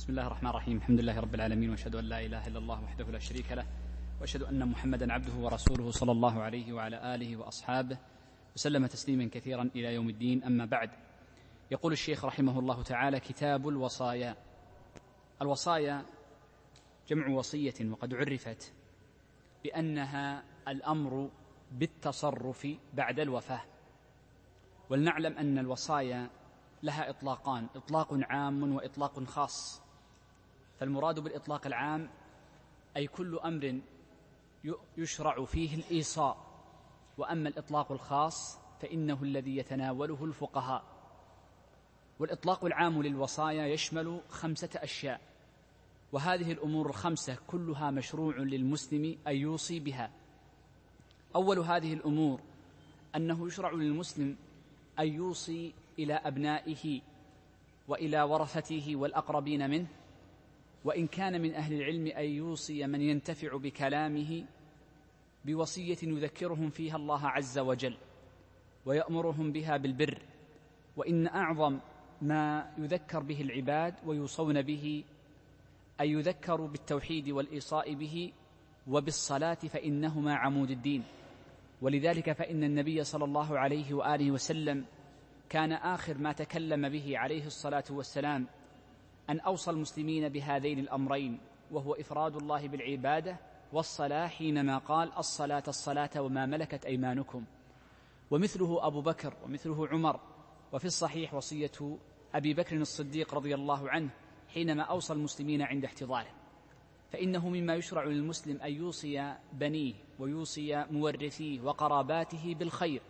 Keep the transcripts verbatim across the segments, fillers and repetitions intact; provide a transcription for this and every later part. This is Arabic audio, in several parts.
بسم الله الرحمن الرحيم. الحمد لله رب العالمين، وأشهد أن لا إله إلا الله وحده لا شريك له، وأشهد أن محمدا عبده ورسوله صلى الله عليه وعلى آله وأصحابه وسلم تسليما كثيرا إلى يوم الدين. أما بعد، يقول الشيخ رحمه الله تعالى: كتاب الوصايا. الوصايا جمع وصية، وقد عرفت بأنها الأمر بالتصرف بعد الوفاة. ولنعلم أن الوصايا لها إطلاقان: إطلاق عام وإطلاق خاص. فالمراد بالإطلاق العام أي كل أمر يشرع فيه الإيصاء، وأما الإطلاق الخاص فإنه الذي يتناوله الفقهاء. والإطلاق العام للوصايا يشمل خمسة أشياء، وهذه الأمور الخمسة كلها مشروع للمسلم أن يوصي بها. أول هذه الأمور أنه يشرع للمسلم أن يوصي إلى أبنائه وإلى ورثته والأقربين منه، وإن كان من أهل العلم أن يوصي من ينتفع بكلامه بوصية يذكرهم فيها الله عز وجل ويأمرهم بها بالبر. وإن أعظم ما يذكر به العباد ويوصون به أن يذكروا بالتوحيد والإيصاء به وبالصلاة، فإنهما عمود الدين. ولذلك فإن النبي صلى الله عليه وآله وسلم كان آخر ما تكلم به عليه الصلاة والسلام أن أوصى المسلمين بهذين الأمرين، وهو إفراد الله بالعبادة والصلاة، حينما قال: الصلاة الصلاة وما ملكت أيمانكم. ومثله أبو بكر ومثله عمر. وفي الصحيح وصية أبي بكر الصديق رضي الله عنه حينما أوصى المسلمين عند احتضاره. فإنه مما يشرع للمسلم أن يوصي بنيه ويوصي مورثيه وقراباته بالخير.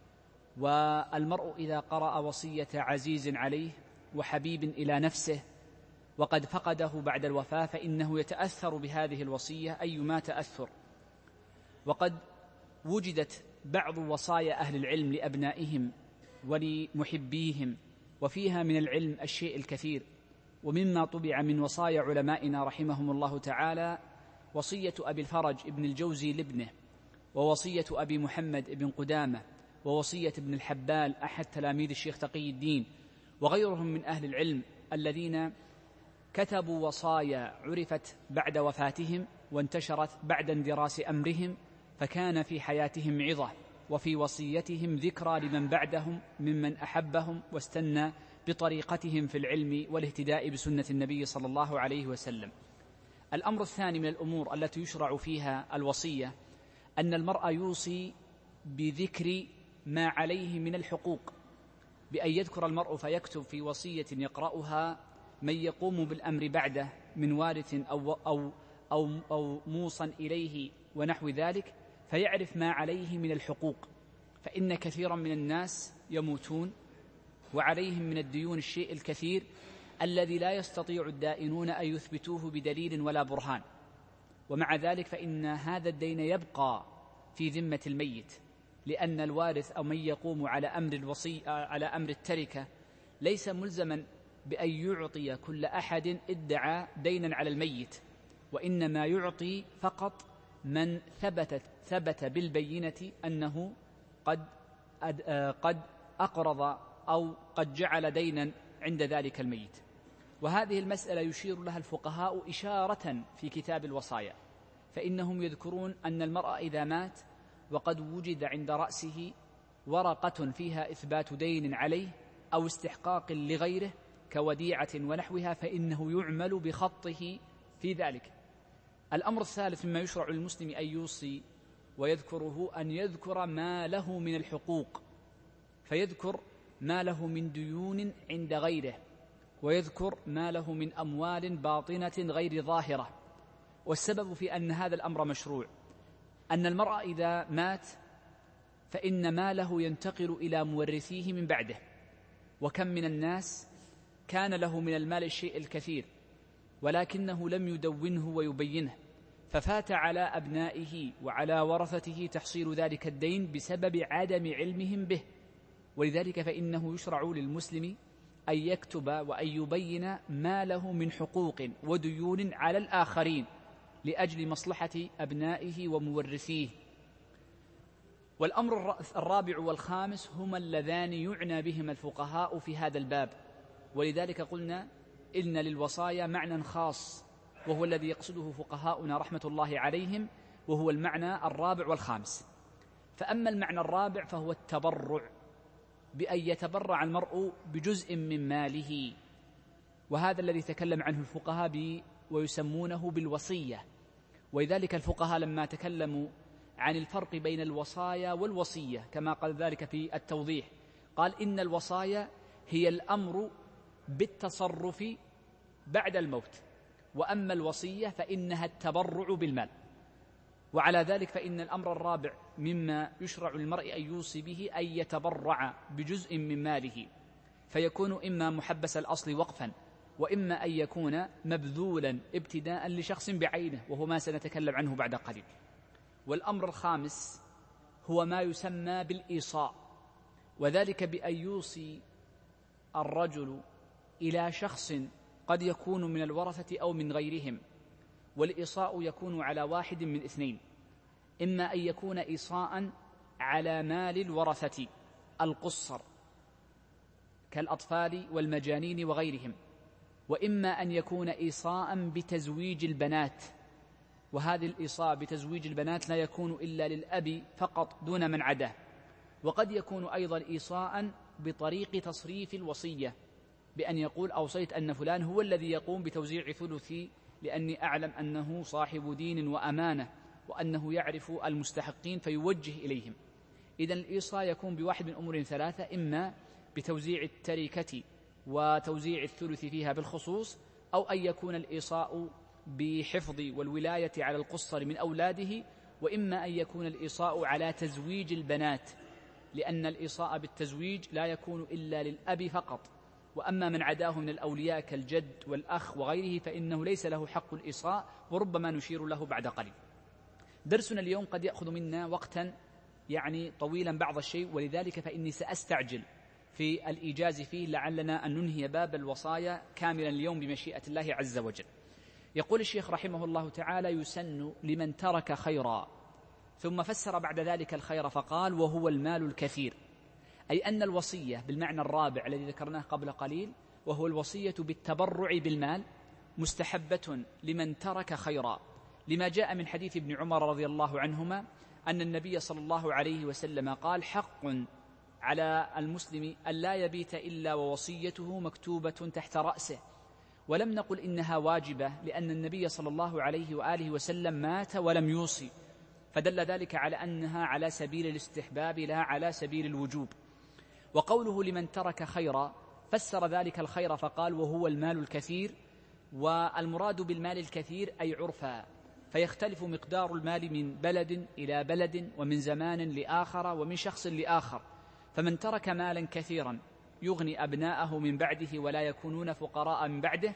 والمرء إذا قرأ وصية عزيز عليه وحبيب إلى نفسه وقد فقده بعد الوفاة فإنه يتأثر بهذه الوصية أيما تأثر. وقد وجدت بعض وصايا أهل العلم لأبنائهم ولمحبيهم، وفيها من العلم الشيء الكثير. ومما طبع من وصايا علمائنا رحمهم الله تعالى وصية أبي الفرج ابن الجوزي لابنه، ووصية أبي محمد ابن قدامة، ووصية ابن الحبال أحد تلاميذ الشيخ تقي الدين، وغيرهم من أهل العلم الذين كتبوا وصايا عرفت بعد وفاتهم وانتشرت بعد اندراس أمرهم، فكان في حياتهم عظة، وفي وصيتهم ذكرى لمن بعدهم ممن أحبهم واستنى بطريقتهم في العلم والاهتداء بسنة النبي صلى الله عليه وسلم. الأمر الثاني من الأمور التي يشرع فيها الوصية أن المرء يوصي بذكر ما عليه من الحقوق، بأن يذكر المرء فيكتب في وصية يقرأها من يقوم بالأمر بعده من وارث أو, أو, أو, أو موصى إليه ونحو ذلك، فيعرف ما عليه من الحقوق. فإن كثيرا من الناس يموتون وعليهم من الديون الشيء الكثير الذي لا يستطيع الدائنون أن يثبتوه بدليل ولا برهان، ومع ذلك فإن هذا الدين يبقى في ذمة الميت، لأن الوارث أو من يقوم على أمر الوصي على أمر التركة ليس ملزما بأن يعطي كل أحد ادعى دينا على الميت، وإنما يعطي فقط من ثبتت ثبت بالبينة أنه قد قد أقرض أو قد جعل دينا عند ذلك الميت. وهذه المسألة يشير لها الفقهاء إشارة في كتاب الوصايا، فإنهم يذكرون أن المرء إذا مات وقد وجد عند رأسه ورقة فيها إثبات دين عليه أو استحقاق لغيره كوديعة ونحوها، فإنه يعمل بخطه في ذلك. الأمر الثالث مما يشرع للمسلم أن يوصي ويذكره أن يذكر ما له من الحقوق، فيذكر ما له من ديون عند غيره، ويذكر ما له من أموال باطنة غير ظاهرة. والسبب في أن هذا الأمر مشروع أن المرء إذا مات فإن ماله ينتقل إلى مورثيه من بعده، وكم من الناس كان له من المال الشيء الكثير ولكنه لم يدونه ويبينه، ففات على أبنائه وعلى ورثته تحصيل ذلك الدين بسبب عدم علمهم به. ولذلك فإنه يشرع للمسلم أن يكتب وأن يبين ما له من حقوق وديون على الآخرين لأجل مصلحة أبنائه ومورثيه. والأمر الرابع والخامس هما اللذان يعنى بهما الفقهاء في هذا الباب، ولذلك قلنا إن للوصايا معنى خاص وهو الذي يقصده فقهاؤنا رحمة الله عليهم، وهو المعنى الرابع والخامس. فأما المعنى الرابع فهو التبرع، بأن يتبرع المرء بجزء من ماله، وهذا الذي تكلم عنه الفقهاء ب ويسمونه بالوصية. ولذلك الفقهاء لما تكلموا عن الفرق بين الوصايا والوصية كما قال ذلك في التوضيح، قال إن الوصايا هي الأمر بالتصرف بعد الموت، وأما الوصية فإنها التبرع بالمال. وعلى ذلك فإن الأمر الرابع مما يشرع للمرء أن يوصي به أن يتبرع بجزء من ماله، فيكون إما محبس الأصل وقفا، وإما أن يكون مبذولا ابتداء لشخص بعينه، وهو ما سنتكلم عنه بعد قليل. والأمر الخامس هو ما يسمى بالإيصاء، وذلك بأن يوصي الرجل إلى شخص قد يكون من الورثة أو من غيرهم. والإيصاء يكون على واحد من اثنين: إما أن يكون إيصاء على مال الورثة القصر كالأطفال والمجانين وغيرهم، وإما أن يكون إيصاء بتزويج البنات، وهذه الإيصاء بتزويج البنات لا يكون إلا للأب فقط دون من عداه. وقد يكون أيضا إيصاء بطريق تصريف الوصية، بأن يقول أوصيت أن فلان هو الذي يقوم بتوزيع ثلثي لأني أعلم أنه صاحب دين وأمانة وأنه يعرف المستحقين فيوجه إليهم. إذن الإيصاء يكون بواحد من أمور ثلاثة: إما بتوزيع التركة وتوزيع الثلث فيها بالخصوص، أو أن يكون الإيصاء بحفظ والولاية على القصر من أولاده، وإما أن يكون الإيصاء على تزويج البنات، لأن الإيصاء بالتزويج لا يكون إلا للأب فقط، وأما من عداه من الأولياء كالجد والأخ وغيره فإنه ليس له حق الإيصاء، وربما نشير له بعد قليل. درسنا اليوم قد يأخذ منا وقتا يعني طويلا بعض الشيء، ولذلك فإني سأستعجل في الإيجاز فيه لعلنا أن ننهي باب الوصايا كاملا اليوم بمشيئة الله عز وجل. يقول الشيخ رحمه الله تعالى: يسن لمن ترك خيرا. ثم فسر بعد ذلك الخير فقال: وهو المال الكثير، أي أن الوصية بالمعنى الرابع الذي ذكرناه قبل قليل، وهو الوصية بالتبرع بالمال، مستحبة لمن ترك خيرا، لما جاء من حديث ابن عمر رضي الله عنهما أن النبي صلى الله عليه وسلم قال: حق على المسلم أن لا يبيت إلا ووصيته مكتوبة تحت رأسه. ولم نقل إنها واجبة، لأن النبي صلى الله عليه وآله وسلم مات ولم يوصي، فدل ذلك على أنها على سبيل الاستحباب لا على سبيل الوجوب. وقوله لمن ترك خيرا فسر ذلك الخير فقال: وهو المال الكثير. والمراد بالمال الكثير أي عرفا، فيختلف مقدار المال من بلد إلى بلد، ومن زمان لآخر، ومن شخص لآخر. فمن ترك مالا كثيرا يغني أبناءه من بعده ولا يكونون فقراء من بعده،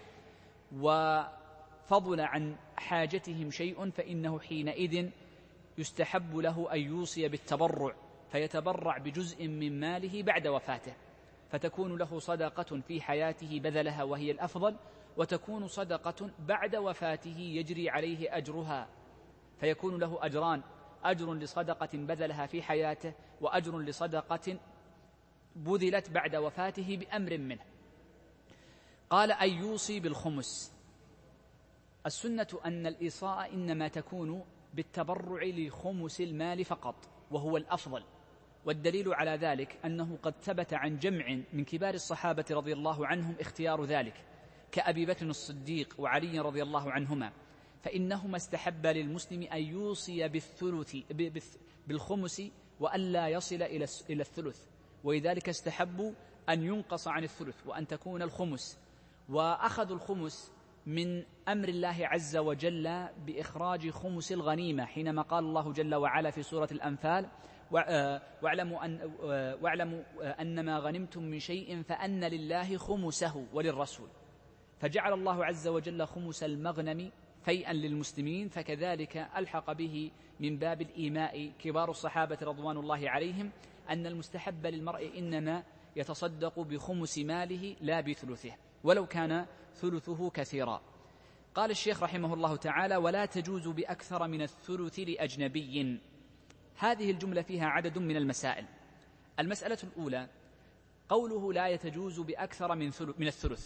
وفضل عن حاجتهم شيء، فإنه حينئذ يستحب له أن يوصي بالتبرع، فيتبرع بجزء من ماله بعد وفاته، فتكون له صدقة في حياته بذلها وهي الأفضل، وتكون صدقة بعد وفاته يجري عليه أجرها، فيكون له أجران: أجر لصدقة بذلها في حياته، وأجر لصدقة بذلت بعد وفاته بأمر منه. قال: أن يوصي بالخمس. السنة أن الإيصاء إنما تكون بالتبرع لخمس المال فقط، وهو الأفضل. والدليل على ذلك أنه قد ثبت عن جمع من كبار الصحابة رضي الله عنهم اختيار ذلك، كأبي بكر الصديق وعلي رضي الله عنهما، فإنهما استحب للمسلم أن يوصي بالثلث بالخمس وألا يصل إلى الثلث، ولذلك استحبوا أن ينقص عن الثلث وأن تكون الخمس. وأخذوا الخمس من أمر الله عز وجل بإخراج خمس الغنيمة، حينما قال الله جل وعلا في سورة الأنفال: واعلموا أن واعلموا أنما غنمتم من شيء فأن لله خمسه وللرسول. فجعل الله عز وجل خمس المغنم فيئا للمسلمين، فكذلك ألحق به من باب الإيماء كبار الصحابة رضوان الله عليهم أن المستحب للمرء إنما يتصدق بخمس ماله لا بثلثه، ولو كان ثلثه كثيرا. قال الشيخ رحمه الله تعالى: ولا تجوز بأكثر من الثلث لأجنبي. هذه الجملة فيها عدد من المسائل. المسألة الأولى: قوله لا يتجوز بأكثر من, من الثلث،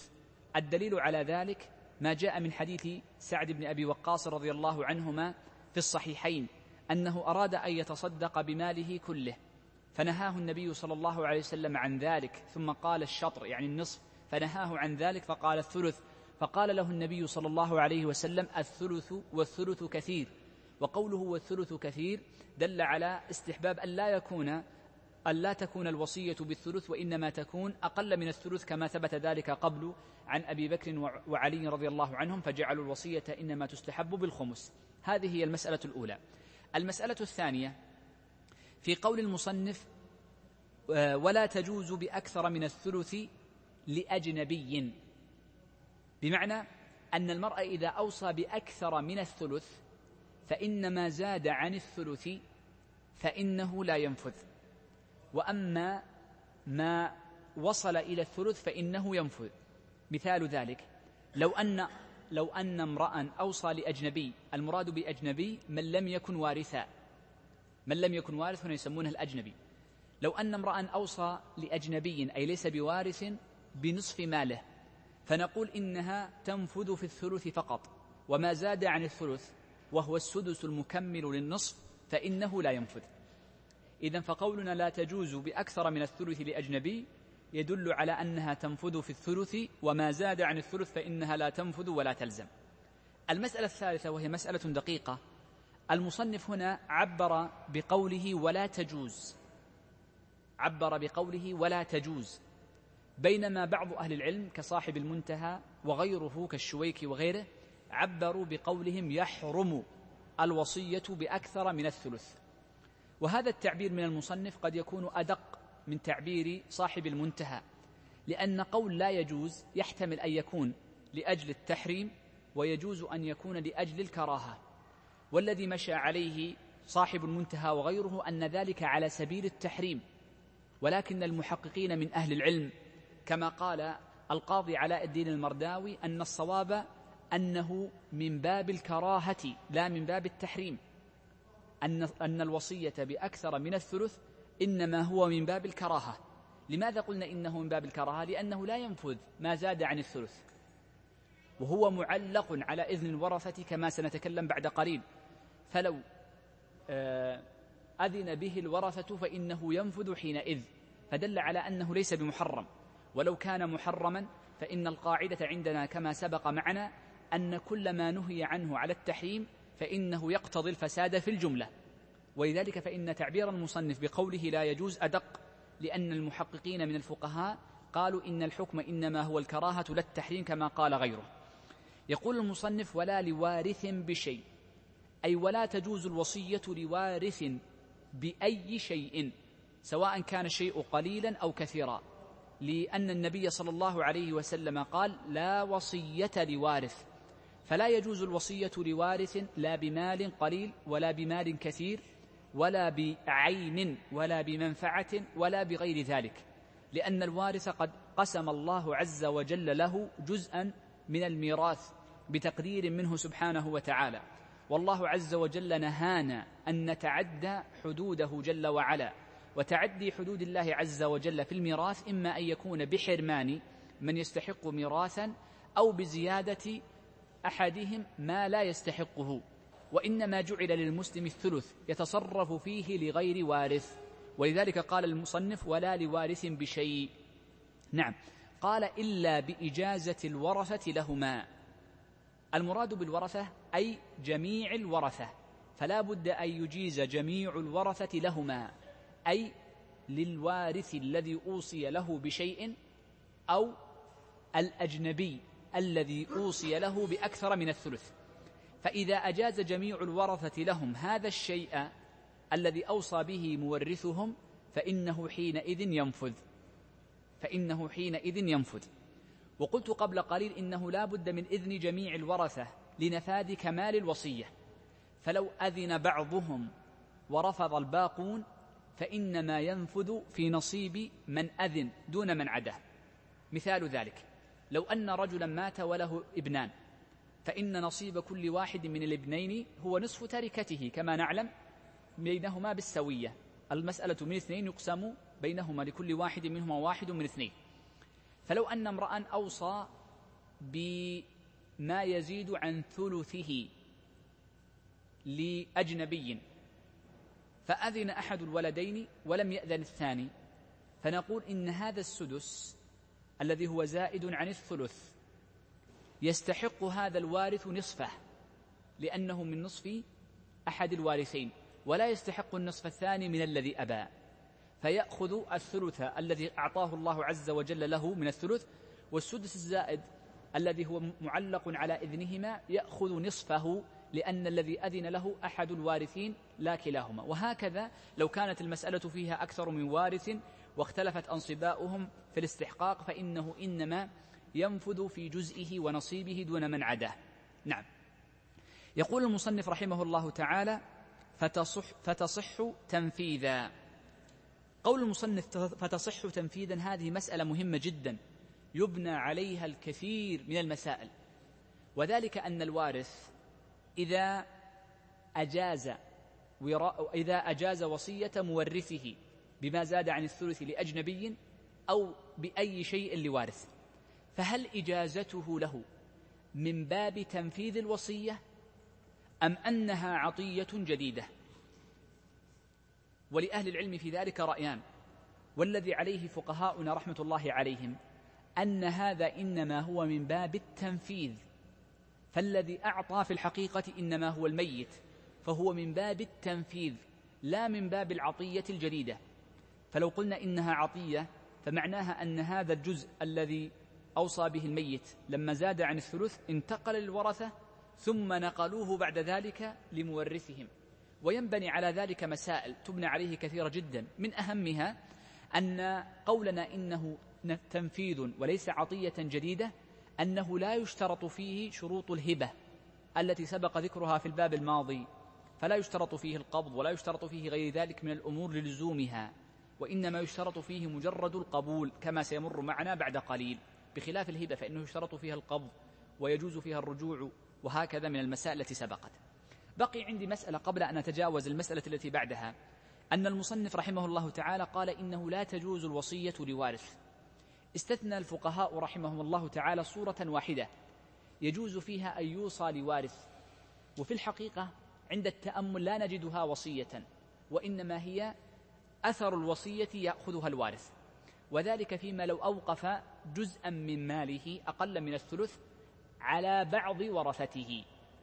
الدليل على ذلك ما جاء من حديث سعد بن أبي وقاص رضي الله عنهما في الصحيحين أنه أراد أن يتصدق بماله كله فنهاه النبي صلى الله عليه وسلم عن ذلك، ثم قال الشطر يعني النصف، فنهاه عن ذلك فقال الثلث، فقال له النبي صلى الله عليه وسلم الثلث والثلث كثير. وقوله والثلث كثير دل على استحباب أن لا يكون أن لا تكون الوصية بالثلث، وإنما تكون أقل من الثلث كما ثبت ذلك قبل عن أبي بكر وعلي رضي الله عنهم، فجعلوا الوصية إنما تستحب بالخمس. هذه هي المسألة الأولى. المسألة الثانية في قول المصنف ولا تجوز بأكثر من الثلث لأجنبي، بمعنى أن المرء إذا أوصى بأكثر من الثلث فإن ما زاد عن الثلث فإنه لا ينفذ، وأما ما وصل إلى الثلث فإنه ينفذ. مثال ذلك لو أن لو أن امرأ أوصى لأجنبي، المراد بأجنبي من لم يكن وارثا، من لم يكن وارث هنا يسمونه الأجنبي. لو أن امرأ أوصى لأجنبي أي ليس بوارث بنصف ماله، فنقول إنها تنفذ في الثلث فقط، وما زاد عن الثلث وهو السدس المكمل للنصف فإنه لا ينفذ. إذن فقولنا لا تجوز بأكثر من الثلث لأجنبي يدل على أنها تنفذ في الثلث، وما زاد عن الثلث فإنها لا تنفذ ولا تلزم. المسألة الثالثة وهي مسألة دقيقة، المصنف هنا عبر بقوله ولا تجوز، عبر بقوله ولا تجوز، بينما بعض أهل العلم كصاحب المنتهى وغيره كالشويكي وغيره عبروا بقولهم يحرم الوصية بأكثر من الثلث. وهذا التعبير من المصنف قد يكون أدق من تعبير صاحب المنتهى، لأن قول لا يجوز يحتمل أن يكون لأجل التحريم ويجوز أن يكون لأجل الكراهة، والذي مشى عليه صاحب المنتهى وغيره أن ذلك على سبيل التحريم، ولكن المحققين من أهل العلم كما قال القاضي علاء الدين المرداوي أن الصواب أنه من باب الكراهة لا من باب التحريم، أن أن الوصية بأكثر من الثلث إنما هو من باب الكراهة. لماذا قلنا إنه من باب الكراهة؟ لأنه لا ينفذ ما زاد عن الثلث، وهو معلق على إذن الورثة كما سنتكلم بعد قليل، فلو أذن به الورثة فإنه ينفذ حينئذ، فدل على أنه ليس بمحرم. ولو كان محرما فإن القاعدة عندنا كما سبق معنا أن كل ما نهي عنه على التحريم فإنه يقتضي الفساد في الجملة، ولذلك فإن تعبير المصنف بقوله لا يجوز أدق، لأن المحققين من الفقهاء قالوا إن الحكم إنما هو الكراهة لا التحريم كما قال غيره. يقول المصنف ولا لوارث بشيء، أي ولا تجوز الوصية لوارث بأي شيء سواء كان الشيء قليلا أو كثيرا، لأن النبي صلى الله عليه وسلم قال لا وصية لوارث، فلا يجوز الوصية لوارث لا بمال قليل ولا بمال كثير ولا بعين ولا بمنفعة ولا بغير ذلك، لأن الوارث قد قسم الله عز وجل له جزءا من الميراث بتقدير منه سبحانه وتعالى، والله عز وجل نهانا أن نتعدى حدوده جل وعلا. وتعدي حدود الله عز وجل في الميراث إما أن يكون بحرمان من يستحق ميراثا أو بزيادة أحدهم ما لا يستحقه، وإنما جعل للمسلم الثلث يتصرف فيه لغير وارث، ولذلك قال المصنف ولا لوارث بشيء. نعم، قال إلا بإجازة الورثة لهما. المراد بالورثة أي جميع الورثة، فلا بد أن يجيز جميع الورثة لهما، أي للوارث الذي أوصي له بشيء أو الأجنبي الذي أوصي له بأكثر من الثلث. فإذا أجاز جميع الورثة لهم هذا الشيء الذي أوصى به مورثهم فإنه حينئذ ينفذ فإنه حينئذ ينفذ وقلت قبل قليل إنه لا بد من إذن جميع الورثة لنفاذ كمال الوصية، فلو أذن بعضهم ورفض الباقون فإنما ينفذ في نصيب من أذن دون من عداه. مثال ذلك لو أن رجلا مات وله ابنان، فإن نصيب كل واحد من الابنين هو نصف تركته كما نعلم بينهما بالسوية، المسألة من اثنين يقسم بينهما لكل واحد منهما واحد من اثنين. فلو أن امرأ أوصى بما يزيد عن ثلثه لأجنبي فأذن أحد الولدين ولم يأذن الثاني، فنقول إن هذا السدس الذي هو زائد عن الثلث يستحق هذا الوارث نصفه لأنه من نصف أحد الوارثين، ولا يستحق النصف الثاني من الذي أبى، فيأخذ الثلث الذي أعطاه الله عز وجل له من الثلث، والسدس الزائد الذي هو معلق على إذنهما يأخذ نصفه لأن الذي أذن له أحد الوارثين لا كلاهما. وهكذا لو كانت المسألة فيها أكثر من وارث واختلفت أنصباؤهم في الاستحقاق فإنه إنما ينفذ في جزئه ونصيبه دون من عداه. نعم. يقول المصنف رحمه الله تعالى فتصح, فتصح تنفيذا. قول المصنف فتصح تنفيذا هذه مسألة مهمة جدا يبنى عليها الكثير من المسائل، وذلك أن الوارث إذا أجاز إذا أجاز وصية مورثه بما زاد عن الثلث لأجنبي أو بأي شيء لوارث، فهل إجازته له من باب تنفيذ الوصية أم أنها عطية جديدة؟ ولأهل العلم في ذلك رأيان، والذي عليه فقهاؤنا رحمة الله عليهم أن هذا إنما هو من باب التنفيذ، فالذي أعطى في الحقيقة إنما هو الميت، فهو من باب التنفيذ لا من باب العطية الجديدة. فلو قلنا إنها عطية فمعناها أن هذا الجزء الذي أوصى به الميت لما زاد عن الثلث انتقل للورثة ثم نقلوه بعد ذلك لمورثهم، وينبني على ذلك مسائل تبنى عليه كثيرة جدا، من أهمها أن قولنا إنه تنفيذ وليس عطية جديدة أنه لا يشترط فيه شروط الهبة التي سبق ذكرها في الباب الماضي، فلا يشترط فيه القبض ولا يشترط فيه غير ذلك من الأمور للزومها، وإنما يشترط فيه مجرد القبول كما سيمر معنا بعد قليل، بخلاف الهبة فإنه يشترط فيها القبض ويجوز فيها الرجوع، وهكذا من المسائل التي سبقت. بقي عندي مسألة قبل أن أتجاوز المسألة التي بعدها، أن المصنف رحمه الله تعالى قال إنه لا تجوز الوصية لوارث. استثنى الفقهاء رحمهم الله تعالى صورة واحدة يجوز فيها أن يوصى لوارث، وفي الحقيقة عند التأمل لا نجدها وصية، وإنما هي أثر الوصية يأخذها الوارث، وذلك فيما لو أوقف جزءا من ماله أقل من الثلث على بعض ورثته.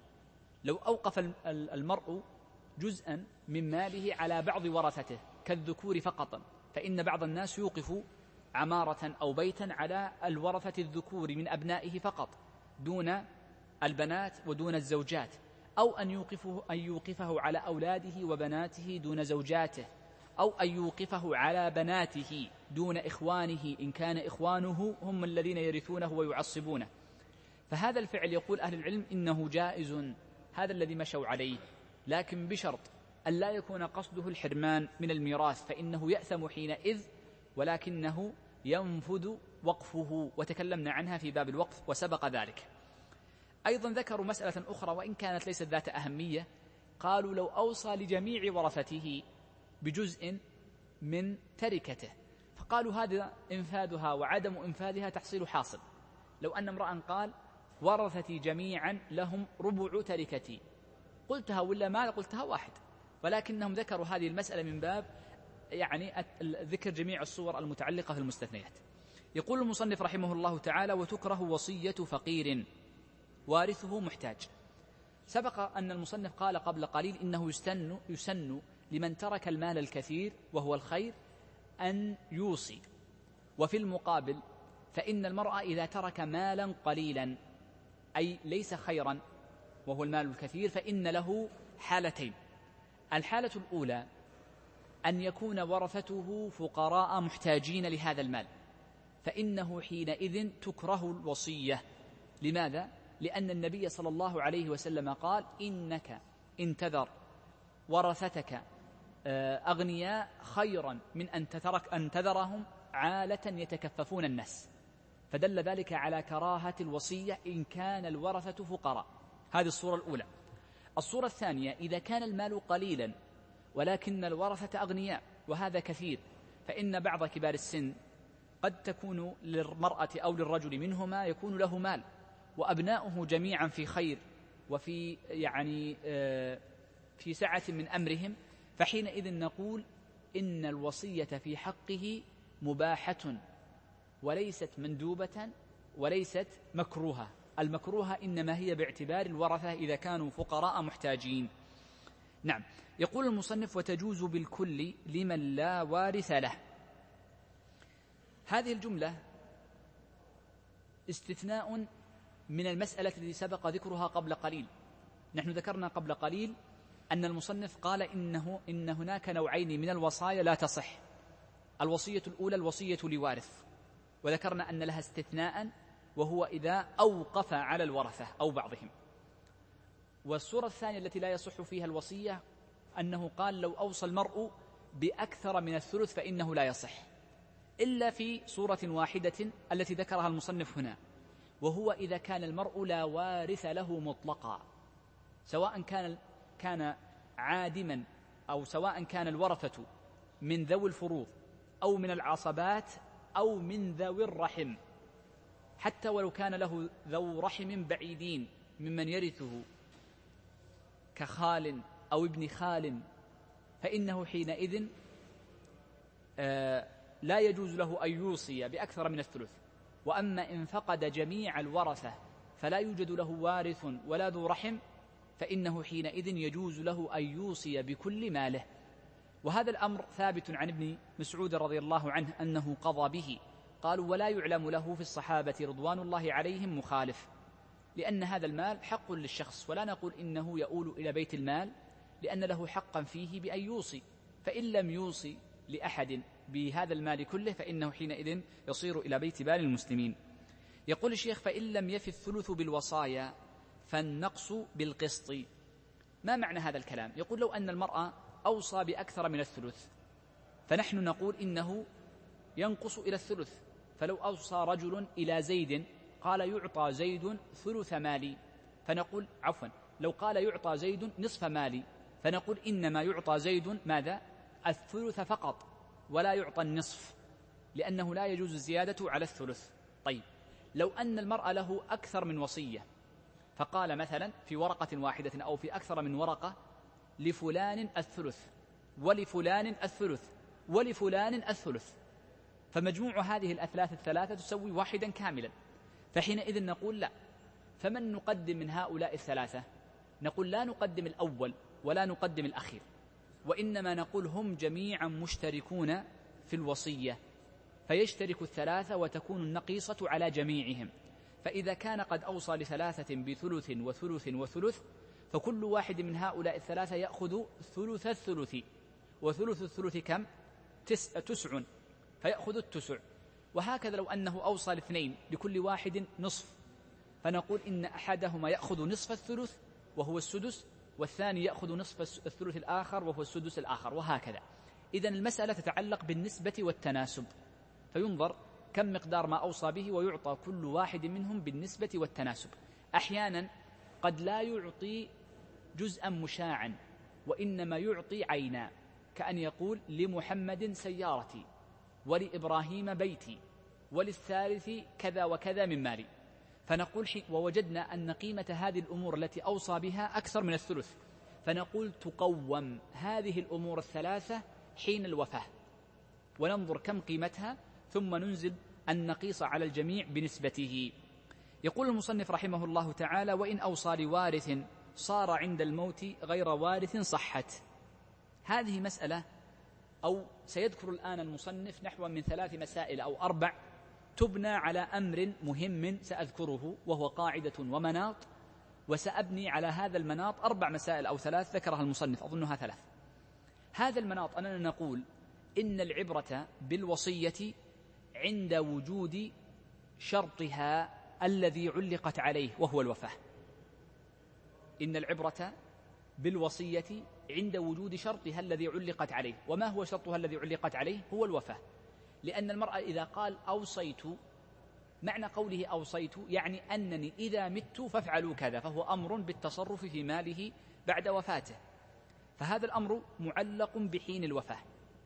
لو أوقف المرء جزءا من ماله على بعض ورثته كالذكور فقط، فإن بعض الناس يوقف عمارة أو بيتا على الورثة الذكور من أبنائه فقط دون البنات ودون الزوجات، أو أن يوقفه, أن يوقفه على أولاده وبناته دون زوجاته، أو أن يوقفه على بناته دون إخوانه إن كان إخوانه هم الذين يرثونه ويعصبونه. فهذا الفعل يقول أهل العلم إنه جائز، هذا الذي مشوا عليه، لكن بشرط أن لا يكون قصده الحرمان من الميراث، فإنه يأثم حينئذ، ولكنه ينفذ وقفه، وتكلمنا عنها في باب الوقف وسبق ذلك. أيضا ذكروا مسألة أخرى وإن كانت ليست ذات أهمية، قالوا لو أوصى لجميع ورثته بجزء من تركته، فقالوا هذا إنفاذها وعدم إنفاذها تحصيل حاصل. لو أن امرأ قال ورثتي جميعا لهم ربع تركتي، قلتها ولا ما قلتها واحد، ولكنهم ذكروا هذه المسألة من باب يعني ذكر جميع الصور المتعلقة في المستثنيات. يقول المصنف رحمه الله تعالى وتكره وصية فقير وارثه محتاج. سبق أن المصنف قال قبل قليل إنه يسن, يسن لمن ترك المال الكثير وهو الخير أن يوصي، وفي المقابل فإن المرأة إذا ترك مالا قليلا أي ليس خيرا وهو المال الكثير فإن له حالتين. الحالة الأولى أن يكون ورثته فقراء محتاجين لهذا المال، فإنه حينئذ تكره الوصية. لماذا؟ لأن النبي صلى الله عليه وسلم قال إنك إن تذر ورثتك أغنياء خيرا من أن تترك أن تذرهم عالة يتكففون الناس، فدل ذلك على كراهة الوصية إن كان الورثة فقراء. هذه الصورة الأولى. الصورة الثانية إذا كان المال قليلا ولكن الورثة أغنياء، وهذا كثير، فإن بعض كبار السن قد تكون للمرأة أو للرجل منهما يكون له مال وأبناؤه جميعا في خير وفي يعني في سعة من أمرهم، فحينئذ نقول إن الوصية في حقه مباحة وليست مندوبة وليست مكروهة. المكروهة إنما هي باعتبار الورثة إذا كانوا فقراء محتاجين. نعم. يقول المصنف: وتجوز بالكل لمن لا وارث له. هذه الجملة استثناء من المسألة التي سبق ذكرها قبل قليل. نحن ذكرنا قبل قليل أن المصنف قال إنه إن هناك نوعين من الوصايا لا تصح. الوصية الأولى الوصية لوارث، وذكرنا أن لها استثناء وهو إذا أوقف على الورثة أو بعضهم. والصورة الثانية التي لا يصح فيها الوصية أنه قال لو أوصى المرء بأكثر من الثلث فإنه لا يصح، إلا في صورة واحدة التي ذكرها المصنف هنا، وهو إذا كان المرء لا وارث له مطلقا، سواء كان كان عادما أو سواء كان الورثة من ذوي الفروض أو من العصبات أو من ذوي الرحم، حتى ولو كان له ذو رحم بعيدين ممن يرثه كخال أو ابن خال، فإنه حينئذ آه لا يجوز له أن يوصي بأكثر من الثلث. وأما إن فقد جميع الورثة فلا يوجد له وارث ولا ذو رحم، فإنه حينئذ يجوز له أن يوصي بكل ماله. وهذا الأمر ثابت عن ابن مسعود رضي الله عنه أنه قضى به. قالوا: ولا يعلم له في الصحابة رضوان الله عليهم مخالف، لأن هذا المال حق للشخص، ولا نقول إنه يؤول إلى بيت المال، لأن له حقا فيه بأن يوصي. فإن لم يوصي لأحد بهذا المال كله فإنه حينئذ يصير إلى بيت مال المسلمين. يقول الشيخ: فإن لم يفي الثلث بالوصايا فالنقص بالقسط. ما معنى هذا الكلام؟ يقول: لو أن المرأة أوصى بأكثر من الثلث فنحن نقول إنه ينقص إلى الثلث. فلو أوصى رجل إلى زيد قال: يعطى زيد ثلث مالي، فنقول عفوا لو قال: يعطى زيد نصف مالي، فنقول إنما يعطى زيد ماذا؟ الثلث فقط، ولا يعطى النصف، لأنه لا يجوز الزيادة على الثلث. طيب، لو أن المرأة له أكثر من وصية، فقال مثلا في ورقة واحدة أو في أكثر من ورقة: لفلان الثلث ولفلان الثلث ولفلان الثلث، فمجموع هذه الأثلاث الثلاثة تسوي واحدا كاملا، فحينئذ نقول: لا، فمن نقدم من هؤلاء الثلاثة؟ نقول: لا نقدم الأول ولا نقدم الأخير، وإنما نقول هم جميعا مشتركون في الوصية، فيشترك الثلاثة وتكون النقيصة على جميعهم. فإذا كان قد أوصى لثلاثة بثلث وثلث وثلث، فكل واحد من هؤلاء الثلاثة يأخذ ثلث الثلث، وثلث الثلث كم؟ تس... تسع، فيأخذ التسع. وهكذا لو أنه أوصى لاثنين لكل واحد نصف، فنقول إن أحدهما يأخذ نصف الثلث وهو السدس، والثاني يأخذ نصف الثلث الآخر وهو السدس الآخر، وهكذا. إذن المسألة تتعلق بالنسبة والتناسب، فينظر كم مقدار ما أوصى به ويعطى كل واحد منهم بالنسبة والتناسب. أحيانا قد لا يعطي جزءا مشاعا، وإنما يعطي عينا، كأن يقول: لمحمد سيارتي، ولإبراهيم بيتي، وللثالث كذا وكذا من مالي. فنقول: ووجدنا أن قيمة هذه الأمور التي أوصى بها أكثر من الثلث، فنقول: تقوم هذه الأمور الثلاثة حين الوفاة، وننظر كم قيمتها، ثم ننزل النقيص على الجميع بنسبته. يقول المصنف رحمه الله تعالى: وإن أوصى لوارث صار عند الموت غير وارث صحت. هذه مسألة، أو سيذكر الآن المصنف نحو من ثلاث مسائل أو أربع تبنى على أمر مهم سأذكره، وهو قاعدة ومناط، وسأبني على هذا المناط أربع مسائل أو ثلاث ذكرها المصنف، أظنها ثلاث. هذا المناط أننا نقول إن العبرة بالوصية عند وجود شرطها الذي علقت عليه وهو الوفاة. إن العبرة بالوصية عند وجود شرطها الذي علقت عليه. وما هو شرطها الذي علقت عليه؟ هو الوفاة. لأن المرأة إذا قال أوصيت، معنى قوله أوصيت يعني أنني إذا مت فافعلوا كذا، فهو أمر بالتصرف في ماله بعد وفاته، فهذا الأمر معلق بحين الوفاة.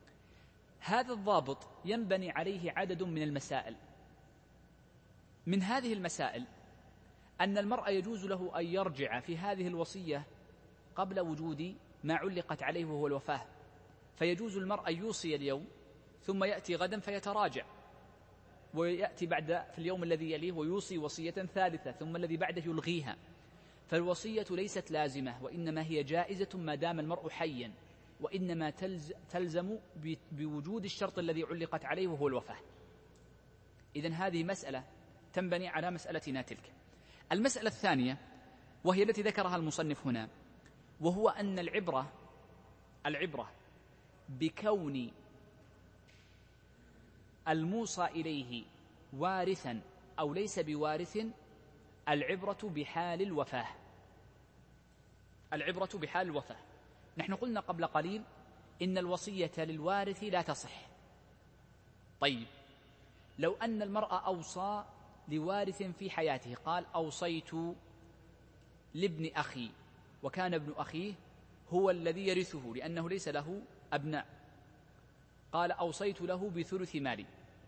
هذا الضابط ينبني عليه عدد من المسائل. من هذه المسائل أن المرء يجوز له أن يرجع في هذه الوصية قبل وجود ما علقت عليه وهو الوفاة، فيجوز المرء أن يوصي اليوم ثم يأتي غدا فيتراجع، ويأتي بعد في اليوم الذي يليه ويوصي وصية ثالثة، ثم الذي بعده يلغيها. فالوصية ليست لازمة، وإنما هي جائزة ما دام المرء حيا، وإنما تلزم بوجود الشرط الذي علقت عليه وهو الوفاة. إذن هذه مسألة تنبني على مسألتنا تلك. المسألة الثانية وهي التي ذكرها المصنف هنا، وهو أن العبرة العبرة بكون الموصى إليه وارثا أو ليس بوارث، العبرة بحال الوفاة. العبرة بحال الوفاة. نحن قلنا قبل قليل إن الوصية للوارث لا تصح. طيب، لو أن المرء أوصى لوارث في حياته، قال أوصيت لابن أخي، وكان ابن أخيه هو الذي يرثه لأنه ليس له أبناء، قال أوصيت له بثلث مالي.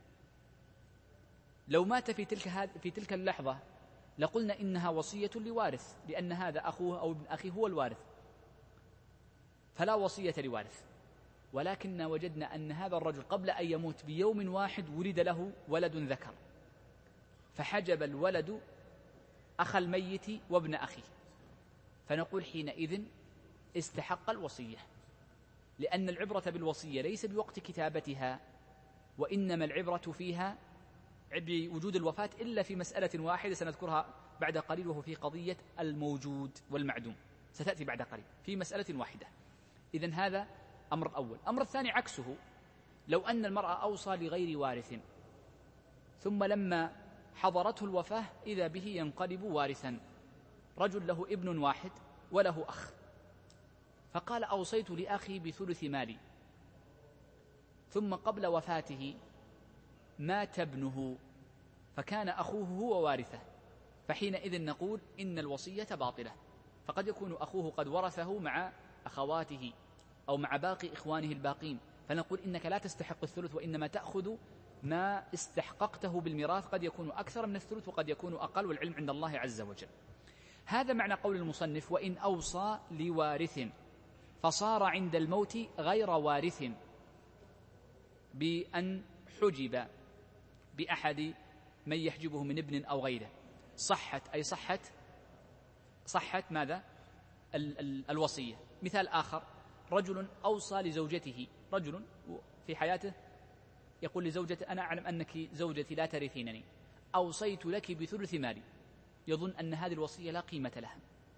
لو مات في تلك في تلك اللحظة لقلنا إنها وصية لوارث، لأن هذا أخوه أو ابن أخيه هو الوارث، فلا وصية لوارث. ولكننا وجدنا أن هذا الرجل قبل أن يموت بيوم واحد ولد له ولد ذكر، فحجب الولد أخ الميت وابن أخيه، فنقول حينئذ استحق الوصية، لأن العبرة بالوصية ليس بوقت كتابتها، وإنما العبرة فيها بوجود الوفاة، إلا في مسألة واحدة سنذكرها بعد قليل، وهو في قضية الموجود والمعدوم، ستأتي بعد قليل في مسألة واحدة. إذن هذا أمر أول. أمر الثاني عكسه، لو أن المرأة أوصى لغير وارث، ثم لما حضرته الوفاة إذا به ينقلب وارثا، رجل له ابن واحد وله أخ، فقال أوصيت لأخي بثلث مالي، ثم قبل وفاته مات ابنه فكان أخوه هو وارثه، فحينئذ نقول إن الوصية باطلة. فقد يكون أخوه قد ورثه مع أخواته أو مع باقي إخوانه الباقين، فنقول إنك لا تستحق الثلث، وإنما تأخذ ما استحققته بالميراث، قد يكون أكثر من الثلث وقد يكون أقل، والعلم عند الله عز وجل. هذا معنى قول المصنف: وإن أوصى لوارث فصار عند الموت غير وارث بأن حجب بأحد من يحجبه من ابن أو غيره، صحت أي صحت صحت ماذا؟ ال ال الوصية. مثال آخر: رجل أوصى لزوجته، رجل في حياته يقول لزوجته: أنا أعلم أنك زوجتي لا ترثينني، أوصيت لك بثلث مالي، يظن أن هذه الوصية لا قيمة لها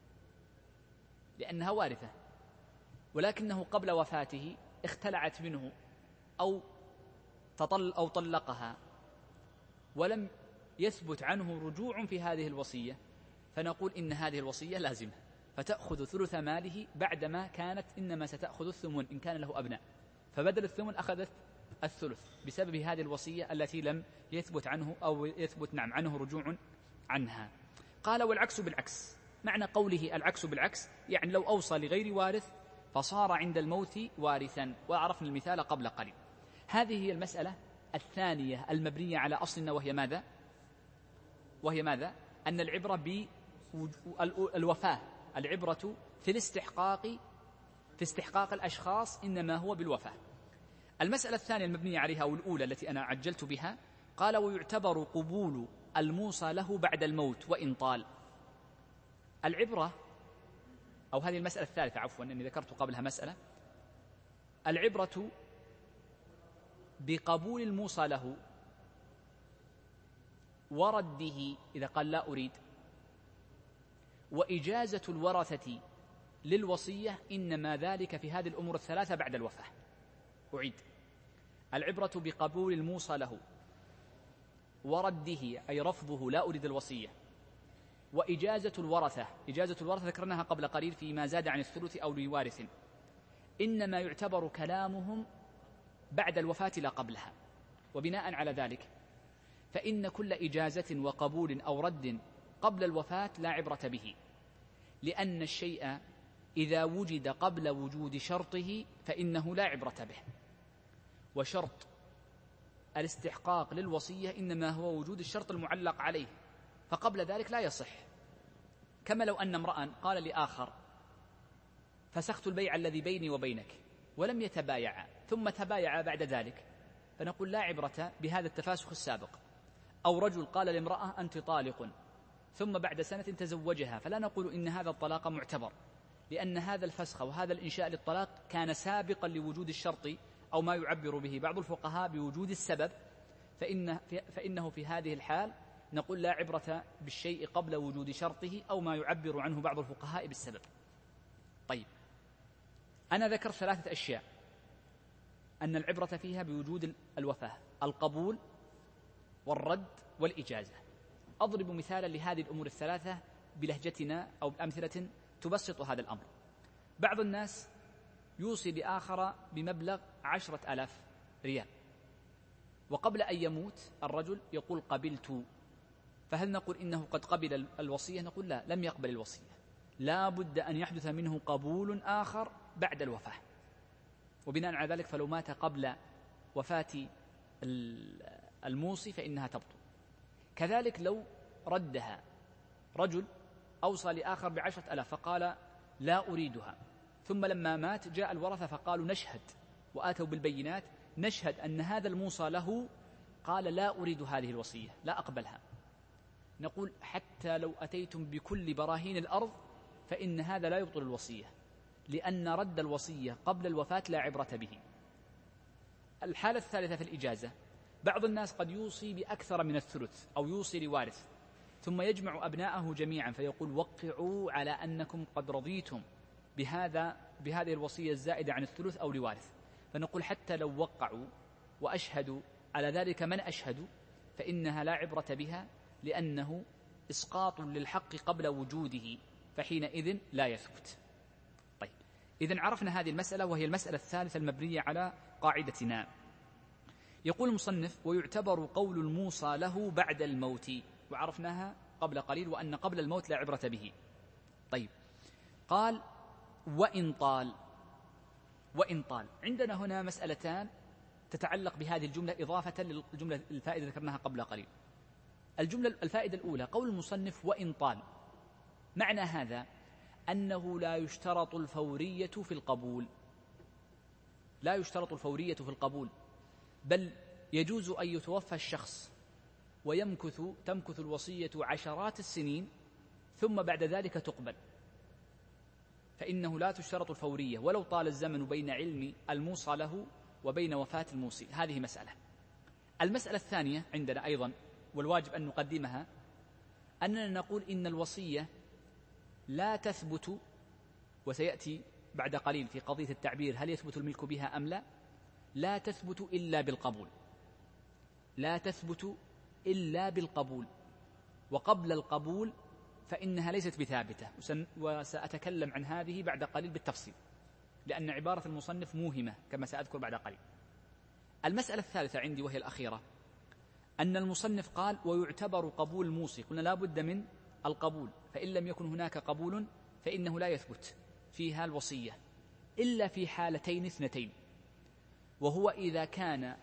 لأنها وارثة، ولكنه قبل وفاته اختلعت منه أو تطل أو طلقها ولم يثبت عنه رجوع في هذه الوصية، فنقول إن هذه الوصية لازمة، فتأخذ ثلث ماله بعدما كانت إنما ستأخذ الثمن إن كان له أبناء، فبدل الثمن أخذت الثلث بسبب هذه الوصية التي لم يثبت عنه أو يثبت نعم عنه رجوع عنها. قال: والعكس بالعكس. معنى قوله العكس بالعكس يعني لو أوصى لغير وارث فصار عند الموت وارثا، وعرفنا المثال قبل قليل. هذه هي المسألة الثانية المبنية على أصلنا، وهي ماذا؟ وهي ماذا؟ أن العبرة بالوفاة، العبرة في الاستحقاق في استحقاق الأشخاص إنما هو بالوفاة. المسألة الثانية المبنية عليها أو الأولى التي أنا عجلت بها، قال: ويعتبر قبول الموصى له بعد الموت وإن طال. العبرة أو هذه المسألة الثالثة عفوا أني ذكرت قبلها مسألة، العبرة بقبول الموصى له ورده إذا قال لا أريد، وإجازة الورثة للوصية، إنما ذلك في هذه الأمور الثلاثة بعد الوفاة. أعيد: العبرة بقبول الموصى له ورده أي رفضه لا أريد الوصية، وإجازة الورثة، إجازة الورثة ذكرناها قبل قليل فيما زاد عن الثلث أو لوارث، إنما يعتبر كلامهم بعد الوفاة لا قبلها. وبناء على ذلك فإن كل إجازة وقبول أو رد قبل الوفاة لا عبرة به، لأن الشيء إذا وجد قبل وجود شرطه فإنه لا عبرة به، وشرط الاستحقاق للوصية إنما هو وجود الشرط المعلق عليه، فقبل ذلك لا يصح، كما لو أن امرأ قال لآخر فسخت البيع الذي بيني وبينك ولم يتبايعا ثم تبايعا بعد ذلك، فنقول لا عبرة بهذا التفاسخ السابق. أو رجل قال لامرأة أنت طالق ثم بعد سنة تزوجها، فلا نقول إن هذا الطلاق معتبر، لأن هذا الفسخ وهذا الإنشاء للطلاق كان سابقا لوجود الشرط أو ما يعبر به بعض الفقهاء بوجود السبب، فإن فإنه في هذه الحال نقول لا عبرة بالشيء قبل وجود شرطه أو ما يعبر عنه بعض الفقهاء بالسبب. طيب، أنا ذكر ثلاثة أشياء أن العبرة فيها بوجود الوفاة: القبول والرد والإجازة. أضرب مثالا لهذه الأمور الثلاثة بلهجتنا أو بأمثلة تبسط هذا الأمر. بعض الناس يوصي بآخر بمبلغ عشرة آلاف ريال، وقبل أن يموت الرجل يقول قبلت، فهل نقول إنه قد قبل الوصية؟ نقول لا، لم يقبل الوصية، لا بد أن يحدث منه قبول آخر بعد الوفاة، وبناء على ذلك فلو مات قبل وفاة الموصي فإنها تبطل. كذلك لو ردها رجل أوصى لآخر بعشرة ألاف فقال لا أريدها، ثم لما مات جاء الورثة فقالوا نشهد وآتوا بالبينات نشهد أن هذا الموصى له قال لا أريد هذه الوصية، لا أقبلها، نقول حتى لو أتيتم بكل براهين الأرض فإن هذا لا يبطل الوصية، لأن رد الوصية قبل الوفاة لا عبرة به. الحالة الثالثة في الإجازة: بعض الناس قد يوصي بأكثر من الثلث أو يوصي لوارث ثم يجمع أبناءه جميعا فيقول وقعوا على أنكم قد رضيتم بهذا بهذه الوصية الزائدة عن الثلث أو لوارث، فنقول حتى لو وقعوا وأشهدوا على ذلك من أشهدوا فإنها لا عبرة بها، لأنه إسقاط للحق قبل وجوده، فحينئذ لا يثبت. طيب، إذن عرفنا هذه المسألة وهي المسألة الثالثة المبنية على قاعدتنا. يقول المصنف: ويعتبر قول الموصى له بعد الموت، وعرفناها قبل قليل وأن قبل الموت لا عبرة به. طيب، قال وإن طال. وإن طال عندنا هنا مسألتان تتعلق بهذه الجملة إضافة للجملة الفائدة ذكرناها قبل قليل. الجملة الفائدة الأولى قول المصنف وإن طال، معنى هذا أنه لا يشترط الفورية في القبول، لا يشترط الفورية في القبول، بل يجوز أن يتوفى الشخص ويمكث تمكث الوصية عشرات السنين ثم بعد ذلك تقبل، فإنه لا تشترط الفورية ولو طال الزمن بين علم الموصى له وبين وفاة الموصي. هذه مسألة. المسألة الثانية عندنا أيضا والواجب أن نقدمها، أننا نقول إن الوصية لا تثبت، وسيأتي بعد قليل في قضية التعبير هل يثبت الملك بها أم لا، لا تثبت إلا بالقبول، لا تثبت إلا بالقبول، وقبل القبول فإنها ليست بثابتة، وسأتكلم عن هذه بعد قليل بالتفصيل، لأن عبارة المصنف موهمة كما سأذكر بعد قليل. المسألة الثالثة عندي وهي الأخيرة، أن المصنف قال ويعتبر قبول الموصي، قلنا لا بد من القبول، فإن لم يكن هناك قبول فإنه لا يثبت فيها الوصية إلا في حالتين اثنتين، وهو إذا كان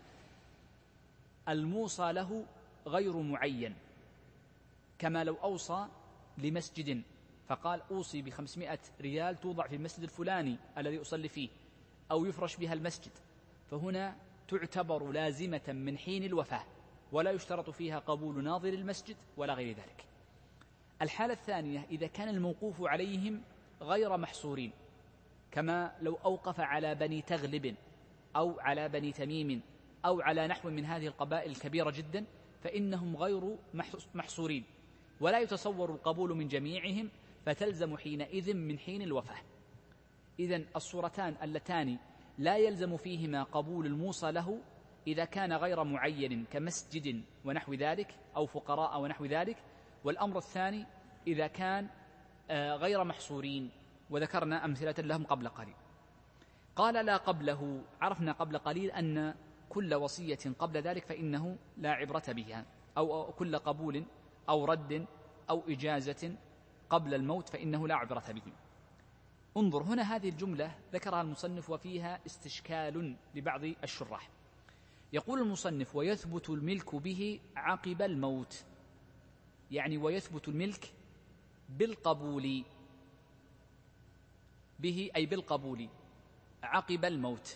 الموصى له غير معين، كما لو أوصى لمسجد فقال أوصي بخمسمائة ريال توضع في المسجد الفلاني الذي أصلي فيه أو يفرش بها المسجد، فهنا تعتبر لازمة من حين الوفاة ولا يشترط فيها قبول ناظر المسجد ولا غير ذلك. الحالة الثانية إذا كان الموقوف عليهم غير محصورين، كما لو أوقف على بني تغلب أو على بني تميم أو على نحو من هذه القبائل الكبيرة جدا، فإنهم غير محصورين ولا يتصور القبول من جميعهم، فتلزم حينئذ من حين الوفاة. إذن الصورتان اللتان لا يلزم فيهما قبول الموصى له إذا كان غير معين كمسجد ونحو ذلك أو فقراء ونحو ذلك، والأمر الثاني إذا كان غير محصورين، وذكرنا أمثلة لهم قبل قليل. قال لا قبله، عرفنا قبل قليل أن كل وصية قبل ذلك فإنه لا عبرة بها، أو كل قبول أو رد أو إجازة قبل الموت فإنه لا عبرة به. انظر هنا هذه الجملة ذكرها المصنف وفيها استشكال لبعض الشراح. يقول المصنف ويثبت الملك به عقب الموت، يعني ويثبت الملك بالقبول به أي بالقبول عقب الموت.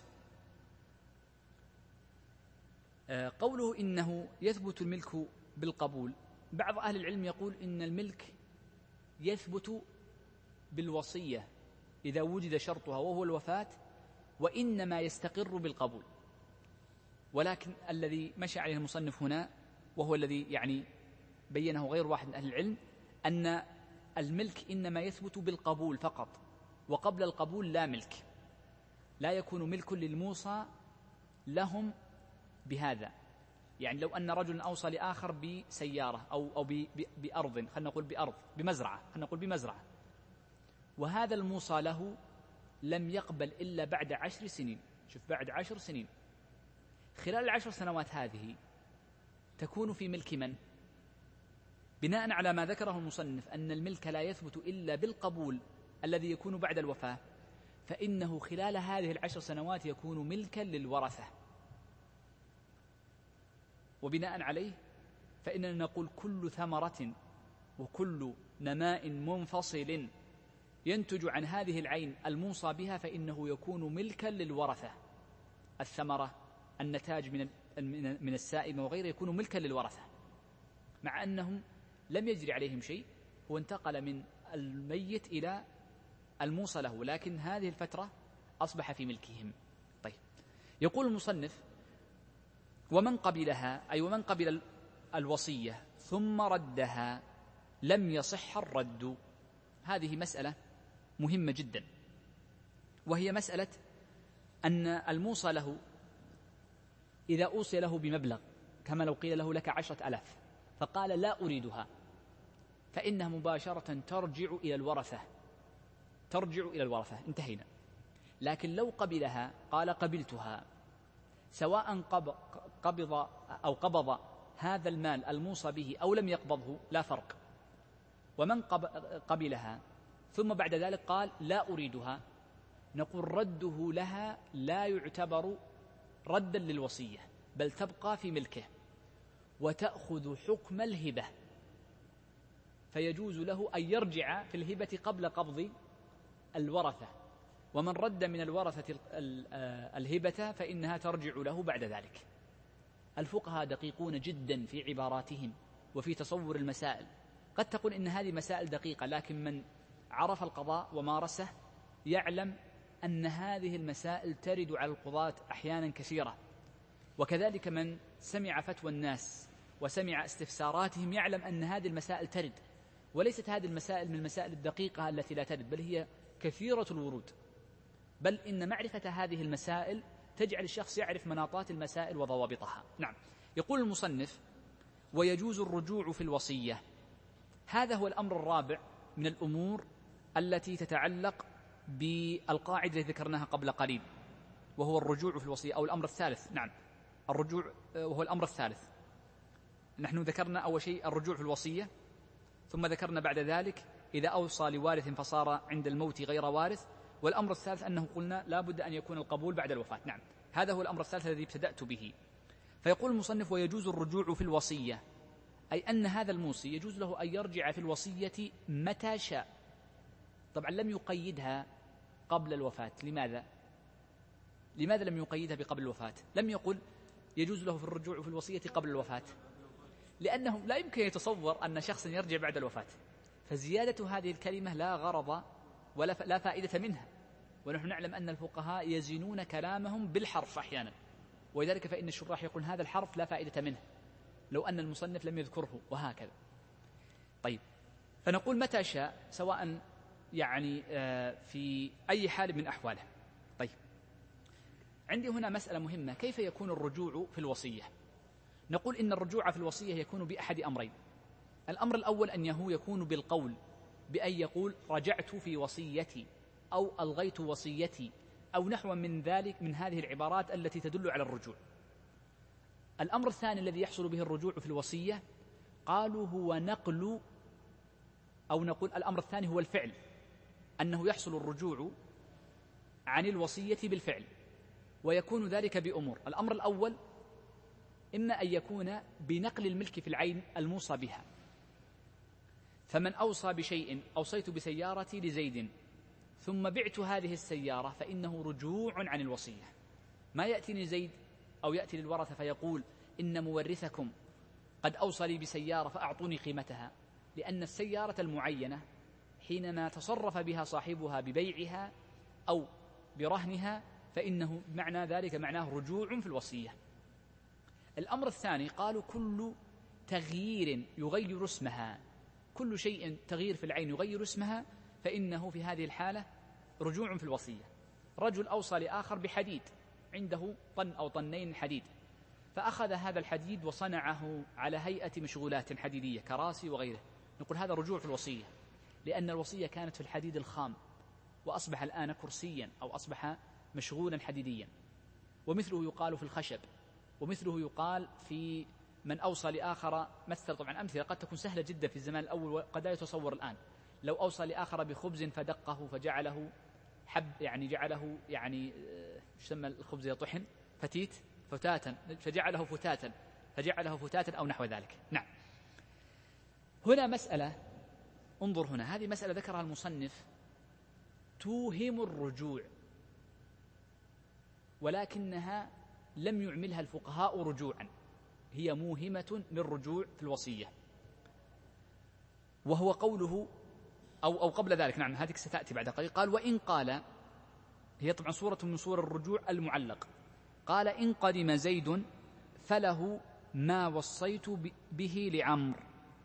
قوله إنه يثبت الملك بالقبول، بعض أهل العلم يقول إن الملك يثبت بالوصية إذا وجد شرطها وهو الوفاة، وإنما يستقر بالقبول. ولكن الذي مشى عليه المصنف هنا وهو الذي يعني بينه غير واحد من أهل العلم أن الملك إنما يثبت بالقبول فقط، وقبل القبول لا ملك، لا يكون ملك للموصى لهم بهذا. يعني لو أن رجل أوصى لآخر بسيارة أو أو بأرض، خلينا نقول بأرض بمزرعة، خلينا نقول بمزرعة، وهذا الموصى له لم يقبل إلا بعد عشر سنين، شوف بعد عشر سنين، خلال العشر سنوات هذه تكون في ملك من؟ بناء على ما ذكره المصنف أن الملك لا يثبت إلا بالقبول الذي يكون بعد الوفاة، فإنه خلال هذه العشر سنوات يكون ملكا للورثة. وبناء عليه فإننا نقول كل ثمرة وكل نماء منفصل ينتج عن هذه العين الموصى بها فإنه يكون ملكا للورثة. الثمرة، النتاج من من السائمة وغيره يكون ملكا للورثة، مع أنهم لم يجري عليهم شيء، هو انتقل من الميت إلى الموصى له، لكن هذه الفترة أصبح في ملكهم. طيب، يقول المصنف: ومن قبلها، أي ومن قبل الوصية ثم ردها لم يصح الرد. هذه مسألة مهمة جدا، وهي مسألة أن الموصى له إذا أوصي له بمبلغ، كما لو قيل له لك عشرة ألاف فقال لا أريدها، فإنها مباشرة ترجع إلى الورثة، ترجع إلى الورثة، انتهينا. لكن لو قبلها قال قبلتها، سواء قبض أو قبض هذا المال الموصى به أو لم يقبضه لا فرق. ومن قبلها ثم بعد ذلك قال لا أريدها، نقول رده لها لا يعتبر ردا للوصية، بل تبقى في ملكه وتأخذ حكم الهبة، فيجوز له أن يرجع في الهبة قبل قبض الورثة، ومن رد من الورثة الهبة فإنها ترجع له بعد ذلك. الفقهاء دقيقون جدا في عباراتهم وفي تصور المسائل، قد تقول إن هذه مسائل دقيقة، لكن من عرف القضاء ومارسه يعلم أن هذه المسائل ترد على القضاة أحيانا كثيرة، وكذلك من سمع فتوى الناس وسمع استفساراتهم يعلم أن هذه المسائل ترد، وليست هذه المسائل من المسائل الدقيقة التي لا ترد، بل هي كثيرة الورود، بل إن معرفة هذه المسائل تجعل الشخص يعرف مناطات المسائل وضوابطها. نعم. يقول المصنف: ويجوز الرجوع في الوصية. هذا هو الأمر الرابع من الأمور التي تتعلق بالقاعدة التي ذكرناها قبل قليل، وهو الرجوع في الوصية، أو الأمر الثالث. نعم، الرجوع وهو الأمر الثالث. نحن ذكرنا أول شيء الرجوع في الوصية، ثم ذكرنا بعد ذلك إذا أوصى لوارث فصار عند الموت غير وارث، والأمر الثالث أنه قلنا لا بد أن يكون القبول بعد الوفاة. نعم، هذا هو الأمر الثالث الذي ابتدأت به. فيقول المصنف: ويجوز الرجوع في الوصية، أي أن هذا الموصي يجوز له أن يرجع في الوصية متى شاء. طبعا لم يقيدها قبل الوفاة. لماذا؟ لماذا لم يقيدها بقبل الوفاة؟ لم يقل يجوز له في الرجوع في الوصية قبل الوفاة، لأنه لا يمكن يتصور أن شخصا يرجع بعد الوفاة، فزيادة هذه الكلمة لا غرض ولا لا فائدة منها، ونحن نعلم أن الفقهاء يزنون كلامهم بالحرف أحيانا، ولذلك فإن الشراح يقول هذا الحرف لا فائدة منه لو أن المصنف لم يذكره، وهكذا. طيب، فنقول متى شاء، سواء يعني في أي حال من أحواله. طيب، عندي هنا مسألة مهمة: كيف يكون الرجوع في الوصية؟ نقول إن الرجوع في الوصية يكون بأحد أمرين. الأمر الأول أنه يكون بالقول، بأن يقول رجعت في وصيتي أو ألغيت وصيتي أو نحو من ذلك من هذه العبارات التي تدل على الرجوع. الأمر الثاني الذي يحصل به الرجوع في الوصية قالوا هو نقل، أو نقول الأمر الثاني هو الفعل، أنه يحصل الرجوع عن الوصية بالفعل، ويكون ذلك بأمور. الأمر الأول إما أن يكون بنقل الملك في العين الموصى بها، فمن أوصى بشيء أوصيت بسيارتي لزيد ثم بعت هذه السيارة فإنه رجوع عن الوصية. ما يأتيني زيد أو يأتي للورثة فيقول إن مورثكم قد أوصى لي بسيارة فأعطوني قيمتها، لأن السيارة المعينة حينما تصرف بها صاحبها ببيعها أو برهنها فإنه معنى ذلك معناه رجوع في الوصية. الأمر الثاني قالوا كل تغيير يغير اسمها، كل شيء تغيير في العين يغير اسمها فإنه في هذه الحالة رجوع في الوصية. رجل أوصى لآخر بحديد، عنده طن أو طنين حديد، فأخذ هذا الحديد وصنعه على هيئة مشغولات حديدية كراسي وغيره، نقول هذا رجوع في الوصية، لأن الوصية كانت في الحديد الخام وأصبح الآن كرسيا أو أصبح مشغولا حديديا. ومثله يقال في الخشب، ومثله يقال في من أوصى لآخر. مثل طبعا أمثلة قد تكون سهلة جدا في الزمان الأول وقد لا يتصور الآن. لو أوصى لآخر بخبز فدقه فجعله حب، يعني جعله يعني يسمى الخبز يطحن فتيت فتاتا، فجعله فتاتا فجعله فتاتا أو نحو ذلك. نعم. هنا مسألة، انظر هنا، هذه مسألة ذكرها المصنف توهم الرجوع، ولكنها لم يعملها الفقهاء رجوعا، هي موهمة للرجوع في الوصية، وهو قوله أو, أو قبل ذلك. نعم هذه ستأتي بعد قليل. قال وإن قال، هي طبعا صورة من صور الرجوع المعلق. قال إن قدم زيد فله ما وصيت به لعمر،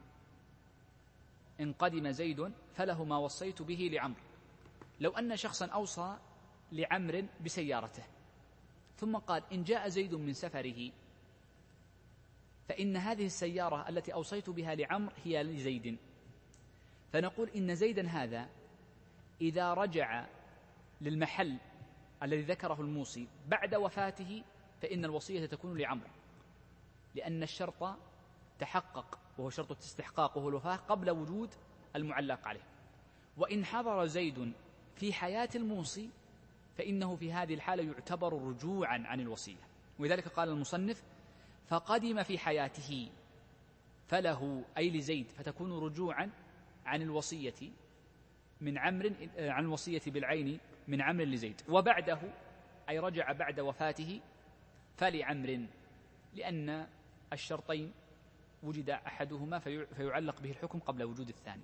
إن قدم زيد فله ما وصيت به لعمر. لو أن شخصا أوصى لعمر بسيارته ثم قال إن جاء زيد من سفره فإن هذه السيارة التي أوصيت بها لعمر هي لزيد، فنقول إن زيدا هذا إذا رجع للمحل الذي ذكره الموصي بعد وفاته فإن الوصية تكون لعمر، لأن الشرط تحقق وهو شرط الاستحقاق وهو الوفاة قبل وجود المعلق عليه. وإن حضر زيد في حياة الموصي فإنه في هذه الحالة يعتبر رجوعا عن الوصية. ولذلك قال المصنف فقدم في حياته فله أي لزيد، فتكون رجوعا عن الوصية من عمرو عن الوصية بالعين من عمرو لزيد، وبعده أي رجع بعد وفاته فلعمر، لأن الشرطين وجد أحدهما فيعلق به الحكم قبل وجود الثاني.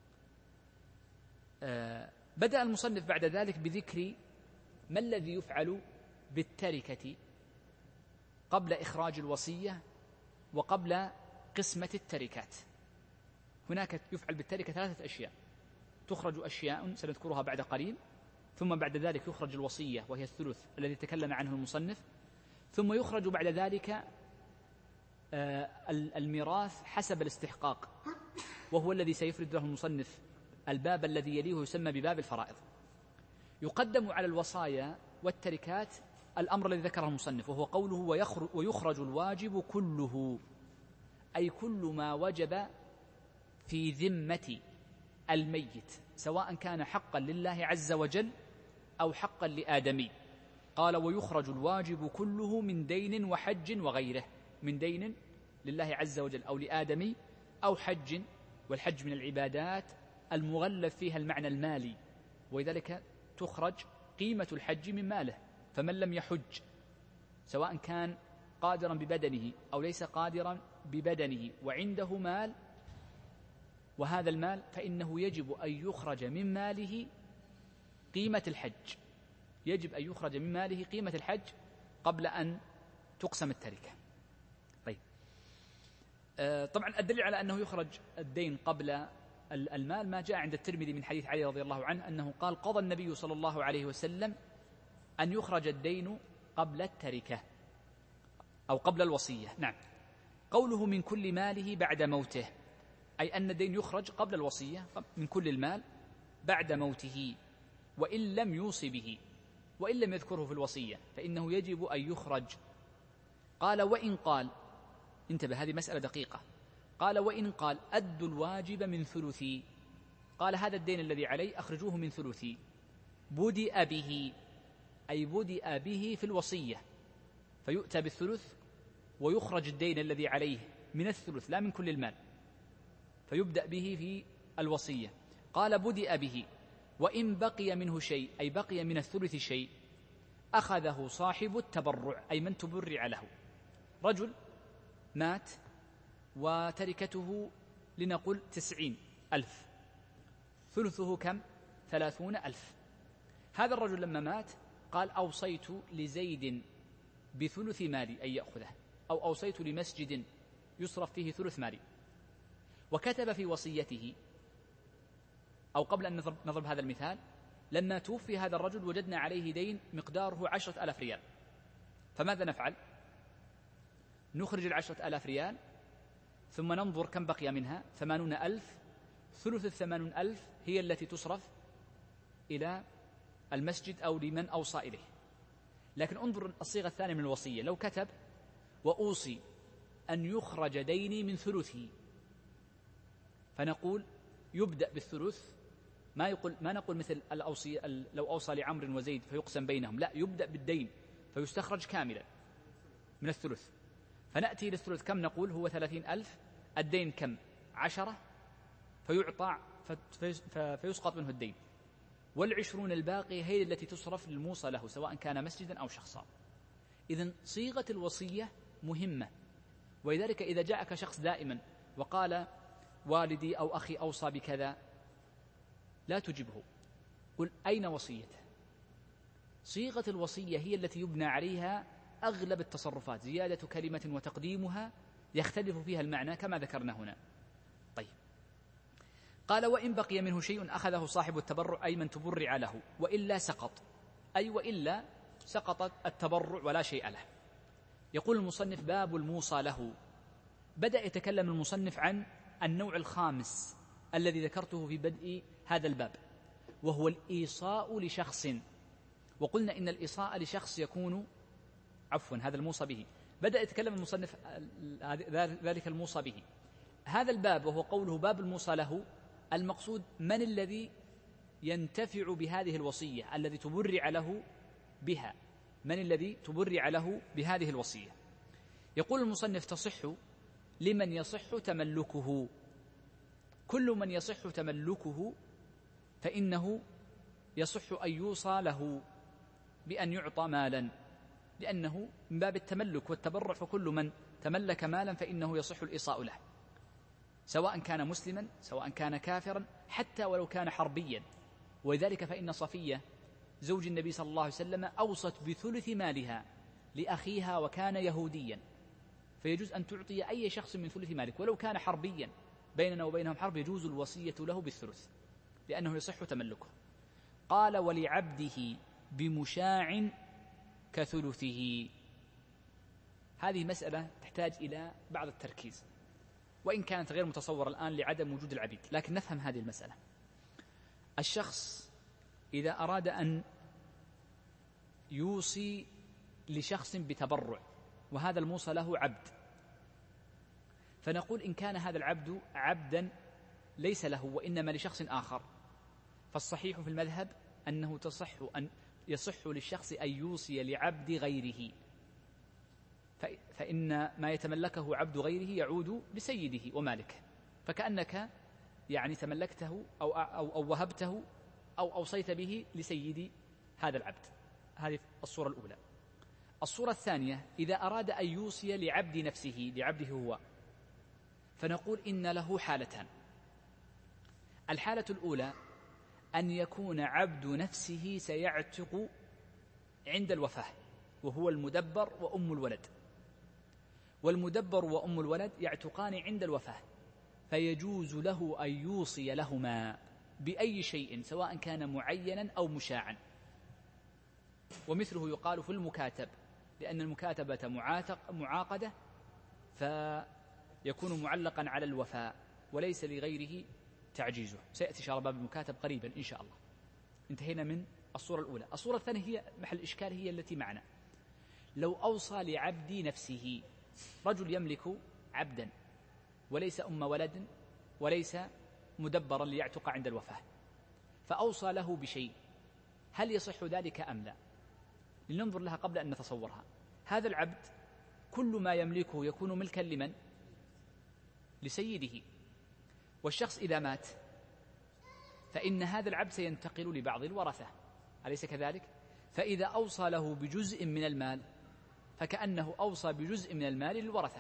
آه بدأ المصنف بعد ذلك بذكر ما الذي يفعل بالتركة قبل إخراج الوصية وقبل قسمة التركات. هناك يفعل بالتركة ثلاثة أشياء، تخرج أشياء سنذكرها بعد قليل، ثم بعد ذلك يخرج الوصية وهي الثلث الذي تكلم عنه المصنف، ثم يخرج بعد ذلك الميراث حسب الاستحقاق، وهو الذي سيفرد له المصنف الباب الذي يليه يسمى بباب الفرائض. يقدم على الوصايا والتركات الأمر الذي ذكره المصنف وهو قوله ويخرج الواجب كله، أي كل ما وجب في ذمة الميت سواء كان حقا لله عز وجل أو حقا لآدمي. قال ويخرج الواجب كله من دين وحج وغيره، من دين لله عز وجل أو لآدمي أو حج، والحج من العبادات المغلف فيها المعنى المالي، ولذلك تخرج قيمة الحج من ماله. فمن لم يحج سواء كان قادرا ببدنه أو ليس قادرا ببدنه وعنده مال وهذا المال فإنه يجب أن يخرج من ماله قيمة الحج، يجب أن يخرج من ماله قيمة الحج قبل أن تقسم التركة. طيب آه طبعا الدليل على أنه يخرج الدين قبل المال ما جاء عند الترمذي من حديث علي رضي الله عنه أنه قال قضى النبي صلى الله عليه وسلم أن يخرج الدين قبل التركة أو قبل الوصية. نعم. قوله من كل ماله بعد موته، أي أن الدين يخرج قبل الوصية من كل المال بعد موته، وإن لم يوصي به وإن لم يذكره في الوصية فإنه يجب أن يخرج. قال وإن قال، انتبه هذه مسألة دقيقة، قال وإن قال أدوا الواجب من ثلثي، قال هذا الدين الذي علي أخرجوه من ثلثي، بدأ به أي بدأ به في الوصية، فيؤتى بالثلث ويخرج الدين الذي عليه من الثلث لا من كل المال، فيبدأ به في الوصية. قال بدأ به وإن بقي منه شيء، أي بقي من الثلث شيء، أخذه صاحب التبرع، أي من تبرع له. رجل مات وتركته لنقل تسعين ألف، ثلثه كم؟ ثلاثون ألف. هذا الرجل لما مات قال أوصيت لزيد بثلث مالي أن يأخذه، أو أوصيت لمسجد يصرف فيه ثلث مالي، وكتب في وصيته، أو قبل أن نضرب هذا المثال، لما توفي هذا الرجل وجدنا عليه دين مقداره عشرة ألاف ريال، فماذا نفعل؟ نخرج العشرة ألاف ريال ثم ننظر كم بقي منها، ثمانون ألف، ثلث الثمانون ألف هي التي تصرف إلى المسجد أو لمن أوصى إليه. لكن انظر الصيغة الثانية من الوصية، لو كتب وأوصي أن يخرج ديني من ثلثه، فنقول يبدأ بالثلث، ما يقول ما نقول مثل الأوصي لو أوصى لعمر وزيد فيقسم بينهم، لا، يبدأ بالدين فيستخرج كاملا من الثلث. فنأتي للثلث كم نقول؟ هو ثلاثين ألف، الدين كم؟ عشرة، فيعطى فيسقط منه الدين، والعشرون الباقي هي التي تصرف للموصى له سواء كان مسجدا أو شخصا. إذن صيغة الوصية مهمة، ولذلك إذا جاءك شخص دائما وقال والدي أو أخي أوصى بكذا، لا تجبه، قل أين وصيته؟ صيغة الوصية هي التي يبنى عليها أغلب التصرفات، زيادة كلمة وتقديمها يختلف فيها المعنى كما ذكرنا هنا. طيب، قال وإن بقي منه شيء أخذه صاحب التبرع، أي من تبرع له، وإلا سقط، أي وإلا سقط التبرع ولا شيء له. يقول المصنف باب الموصى له. بدأ يتكلم المصنف عن النوع الخامس الذي ذكرته في بدء هذا الباب، وهو الإيصاء لشخص. وقلنا إن الإيصاء لشخص يكون عفوا هذا الموصى به. بدأ يتكلم المصنف ذلك الموصى به. هذا الباب وهو قوله باب الموصى له، المقصود من الذي ينتفع بهذه الوصية، الذي تبرع له بها، من الذي تبرع له بهذه الوصية. يقول المصنف تصح لمن يصح تملكه، كل من يصح تملكه فإنه يصح أن يوصى له بأن يعطى مالا، لأنه من باب التملك والتبرع، فكل من تملك مالا فإنه يصح الإيصاء له، سواء كان مسلما سواء كان كافرا، حتى ولو كان حربيا. ولذلك فإن صفية زوج النبي صلى الله عليه وسلم أوصت بثلث مالها لأخيها وكان يهوديا، فيجوز أن تعطي أي شخص من ثلث مالك ولو كان حربيا، بيننا وبينهم حرب، يجوز الوصية له بالثلث لأنه يصح تملكه. قال ولعبده بمشاع كثلثه. هذه مسألة تحتاج إلى بعض التركيز، وإن كانت غير متصورة الآن لعدم وجود العبيد، لكن نفهم هذه المسألة. الشخص إذا أراد أن يوصي لشخص بتبرع، وهذا الموصى له عبد، فنقول إن كان هذا العبد عبدا ليس له وإنما لشخص آخر، فالصحيح في المذهب أنه تصح أن يصح للشخص أن يوصي لعبد غيره، فإن ما يتملكه عبد غيره يعود لسيده ومالكه، فكأنك يعني تملكته أو, أو, أو وهبته أو أوصيت به لسيد هذا العبد. هذه الصورة الأولى. الصورة الثانية إذا أراد أن يوصي لعبد نفسه، لعبده هو، فنقول إن له حالتان. الحالة الأولى أن يكون عبد نفسه سيعتق عند الوفاة، وهو المدبر وأم الولد، والمدبر وأم الولد يعتقان عند الوفاة، فيجوز له أن يوصي لهما بأي شيء سواء كان معينا أو مشاعا. ومثله يقال في المكاتب، لأن المكاتبة معاتق معاقدة، فيكون معلقا على الوفاء وليس لغيره تعجيزه. سيأتي شرح باب المكاتب قريبا إن شاء الله. انتهينا من الصورة الأولى. الصورة الثانية هي محل إشكال، هي التي معنا. لو أوصى لعبد نفسه، رجل يملك عبدا وليس أم ولد وليس مدبرا ليعتق عند الوفاة، فأوصى له بشيء، هل يصح ذلك أم لا؟ لننظر لها قبل أن نتصورها. هذا العبد كل ما يملكه يكون ملكا لمن؟ لسيده. والشخص إذا مات فإن هذا العبد سينتقل لبعض الورثة، أليس كذلك؟ فإذا أوصى له بجزء من المال فكأنه أوصى بجزء من المال للورثة.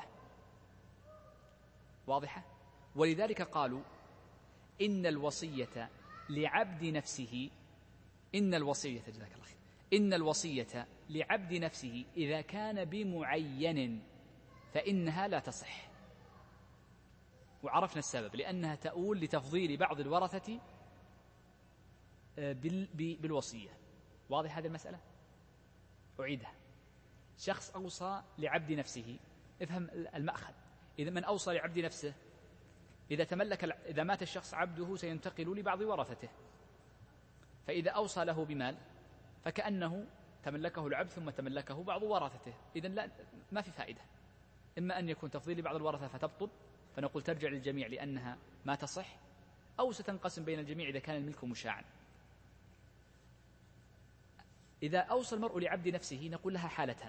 واضحة؟ ولذلك قالوا إن الوصية لعبد نفسه إن الوصية جزاك الله خير إن الوصية لعبد نفسه إذا كان بمعين فإنها لا تصح. وعرفنا السبب، لأنها تؤول لتفضيل بعض الورثة بالوصية. واضح هذه المسألة؟ أعيدها. شخص أوصى لعبد نفسه، افهم المأخذ. إذا من أوصى لعبد نفسه إذا تملك إذا مات الشخص عبده سينتقل لبعض ورثته، فإذا أوصى له بمال فكأنه تملكه العبد ثم تملكه بعض ورثته. إذن لا ما في فائدة، إما أن يكون تفضيل لبعض الورثة فتبطل فنقول ترجع للجميع لأنها ما تصح، أو ستنقسم بين الجميع إذا كان الملك مشاعا. إذا أوصى المرء لعبد نفسه نقول لها حالتان.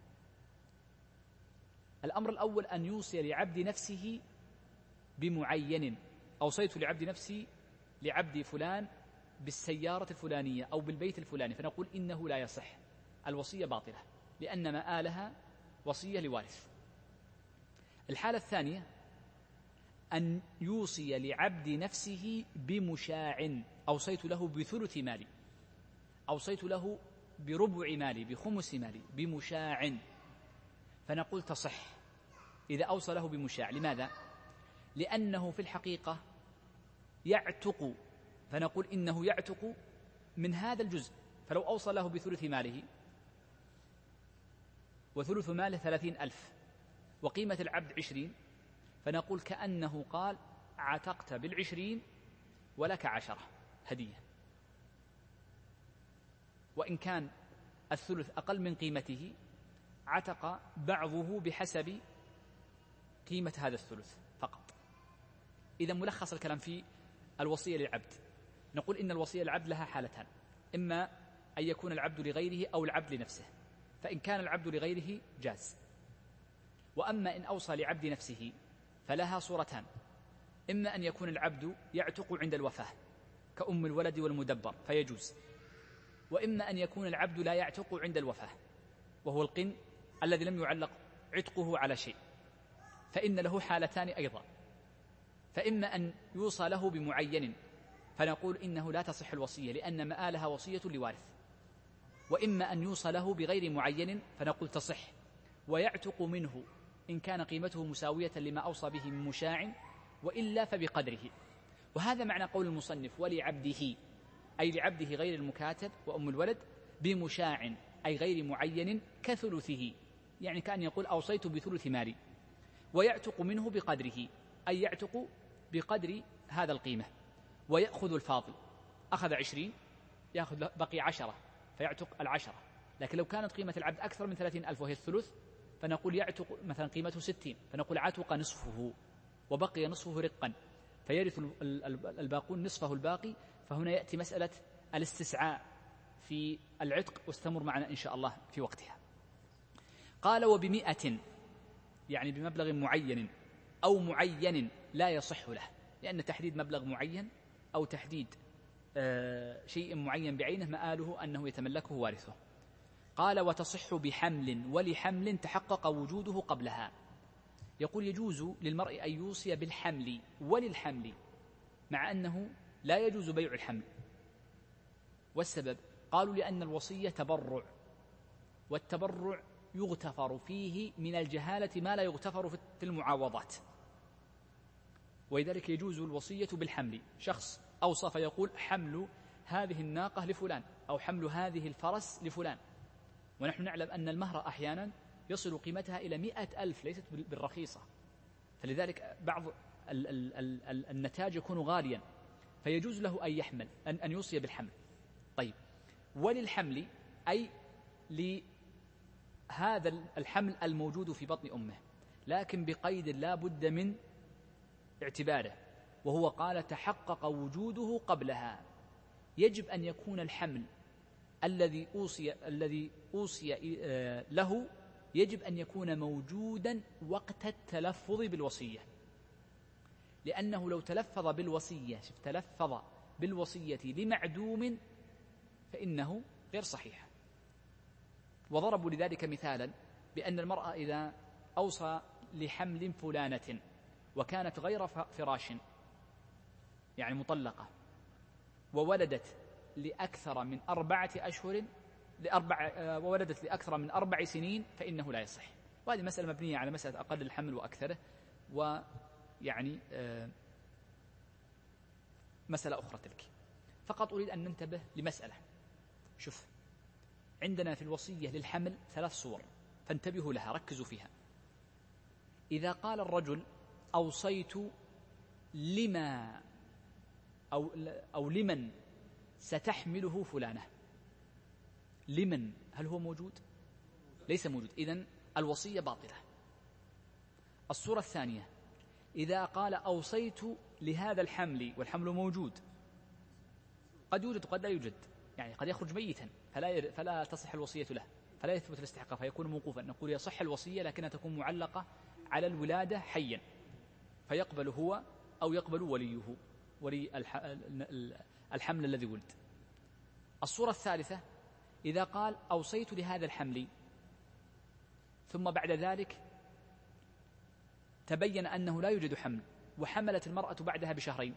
الأمر الأول أن يوصي لعبد نفسه بمعين، أوصيت لعبد نفسي لعبد فلان بالسيارة الفلانية أو بالبيت الفلاني، فنقول إنه لا يصح، الوصية باطلة لأن مآلها وصية لوارث. الحالة الثانية أن يوصي لعبد نفسه بمشاع، أوصيت له بثلث مالي، أوصيت له بربع مالي، بخمس مالي، بمشاع، فنقول تصح إذا أوصى له بمشاع. لماذا؟ لأنه في الحقيقة يعتق، فنقول إنه يعتق من هذا الجزء. فلو أوصى له بثلث ماله وثلث ماله ثلاثين ألف وقيمة العبد عشرين، فنقول كأنه قال عتقت بالعشرين ولك عشرة هدية، وإن كان الثلث أقل من قيمته عتق بعضه بحسب قيمة هذا الثلث فقط. إذا ملخص الكلام في الوصية للعبد، نقول إن الوصية للعبد لها حالتان، إما أن يكون العبد لغيره أو العبد لنفسه، فإن كان العبد لغيره جاز. وأما إن أوصى لعبد نفسه فلها صورتان، إما أن يكون العبد يعتق عند الوفاة كأم الولد والمدبر فيجوز، وإما أن يكون العبد لا يعتق عند الوفاة وهو القن الذي لم يعلق عتقه على شيء، فإن له حالتان أيضا. فإما أن يوصى له بمعين فنقول إنه لا تصح الوصية لأن مآلها وصية لوارث، وإما أن يوصى له بغير معين فنقول تصح ويعتق منه إن كان قيمته مساوية لما أوصى به من مشاع، وإلا فبقدره. وهذا معنى قول المصنف ولعبده، أي لعبده غير المكاتب وأم الولد، بمشاع أي غير معين كثلثه، يعني كأن يقول أوصيت بثلث مالي، ويعتق منه بقدره أي يعتق بقدر هذا القيمة، ويأخذ الفاضل، أخذ عشرين يأخذ بقي عشرة فيعتق العشرة. لكن لو كانت قيمة العبد أكثر من ثلاثين ألف وهي الثلث فنقول يعتق مثلا قيمته ستين، فنقول عتق نصفه وبقي نصفه رقا فيرث الباقون نصفه الباقي. فهنا يأتي مسألة الاستسعاء في العتق واستمر معنا إن شاء الله في وقتها. قال وبمئة، يعني بمبلغ معين أو معين لا يصح له، لأن تحديد مبلغ معين أو تحديد آه شيء معين بعينه مآله أنه يتملكه وارثه. قال وتصح بحمل ولحمل تحقق وجوده قبلها. يقول يجوز للمرء أن يوصي بالحمل وللحمل، مع أنه لا يجوز بيع الحمل. والسبب قالوا لأن الوصية تبرع، والتبرع يغتفر فيه من الجهالة ما لا يغتفر في المعاوضات، ولذلك يجوز الوصية بالحمل. شخص أوصى فيقول حمل هذه الناقة لفلان أو حمل هذه الفرس لفلان، ونحن نعلم أن المهر أحيانا يصل قيمتها إلى مئة ألف، ليست بالرخيصة، فلذلك بعض ال ال ال النتاج يكون غاليا، فيجوز له أن يحمل أن, أن يوصي بالحمل. طيب وللحمل أي لهذا الحمل الموجود في بطن أمه، لكن بقيد لا بد من اعتباره، وهو قال تحقق وجوده قبلها. يجب أن يكون الحمل الذي أوصي الذي أوصي له يجب أن يكون موجودا وقت التلفظ بالوصية، لأنه لو تلفظ بالوصية شف تلفظ بالوصية لمعدوم فإنه غير صحيح. وضربوا لذلك مثالا بأن المرأة إذا أوصى لحمل فلانة وكانت غير فراش يعني مطلقة وولدت لأكثر من أربعة أشهر لأربع وولدت لأكثر من أربع سنين فإنه لا يصح. وهذه مسألة مبنية على مسألة أقل الحمل وأكثره، ويعني مسألة أخرى تلك. فقط أريد أن ننتبه لمسألة. شوف، عندنا في الوصية للحمل ثلاث صور فانتبهوا لها، ركزوا فيها. إذا قال الرجل أوصيت لما أو, أو لمن ستحمله فلانة، لمن هل هو موجود؟ ليس موجود، إذن الوصية باطلة. الصورة الثانية إذا قال أوصيت لهذا الحمل والحمل موجود، قد يوجد وقد لا يوجد، يعني قد يخرج ميتا فلا, فلا تصح الوصية له، فلا يثبت الاستحقاق فيكون موقوفا. نقول يصح الوصية لكنها تكون معلقة على الولادة حيا فيقبل هو أو يقبل وليه، ولي الحمل الذي ولد. الصورة الثالثة إذا قال أوصيت لهذا الحمل ثم بعد ذلك تبين أنه لا يوجد حمل وحملت المرأة بعدها بشهرين،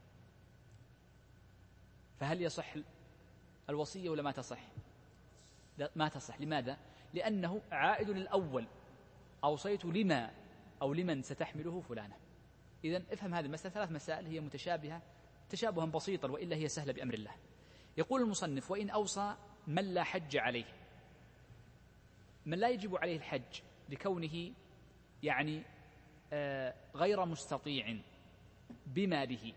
فهل يصح الوصية ولا ما تصح؟ لا ما تصح. لماذا؟ لأنه عائد للأول، أوصيت لما أو لمن ستحمله فلانة. إذن افهم هذه المسألة، ثلاث مسائل هي متشابهة تشابها بسيطا وإلا هي سهلة بأمر الله. يقول المصنف وإن أوصى من لا حج عليه، من لا يجب عليه الحج لكونه يعني آه غير مستطيع بماله،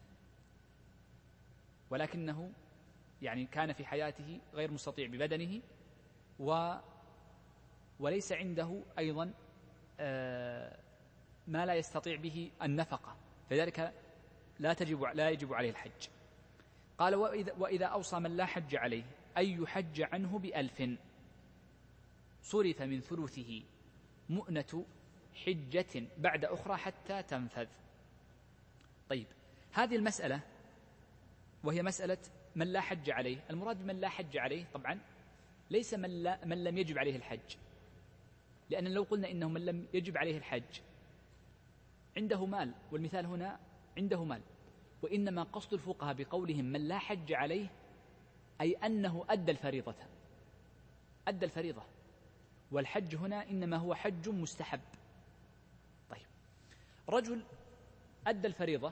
ولكنه يعني كان في حياته غير مستطيع ببدنه و وليس عنده أيضا آه ما لا يستطيع به النفقة، فذلك لا تجب لا يجب عليه الحج. قال وإذا, وإذا أوصى من لا حج عليه أي يحج عنه بألف صرف من ثلثه مؤنة حجة بعد أخرى حتى تنفذ. طيب، هذه المسألة وهي مسألة من لا حج عليه، المراد بمن لا حج عليه طبعا ليس من, لا من لم يجب عليه الحج، لأن لو قلنا إنه من لم يجب عليه الحج عنده مال، والمثال هنا عنده مال، وإنما قصد الفقهاء بقولهم من لا حج عليه أي أنه أدى الفريضة، أدى الفريضة، والحج هنا إنما هو حج مستحب. طيب، رجل أدى الفريضة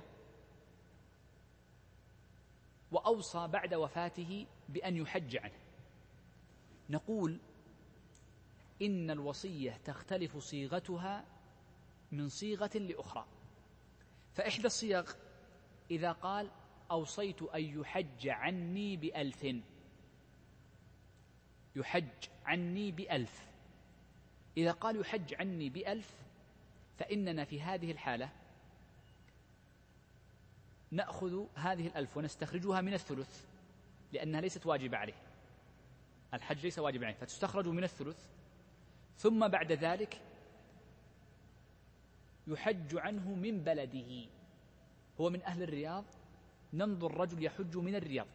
وأوصى بعد وفاته بأن يحج عنه، نقول إن الوصية تختلف صيغتها من صيغة لأخرى. فإحدى الصيغ إذا قال أوصيت أن يحج عني بألف، يحج عني بألف، إذا قال يحج عني بألف فإننا في هذه الحالة نأخذ هذه الألف ونستخرجها من الثلث، لأنها ليست واجبة عليه، الحج ليس واجب عليه، فتستخرج من الثلث، ثم بعد ذلك يحج عنه من بلده، هو من أهل الرياض، ننظر رجل يحج من الرياض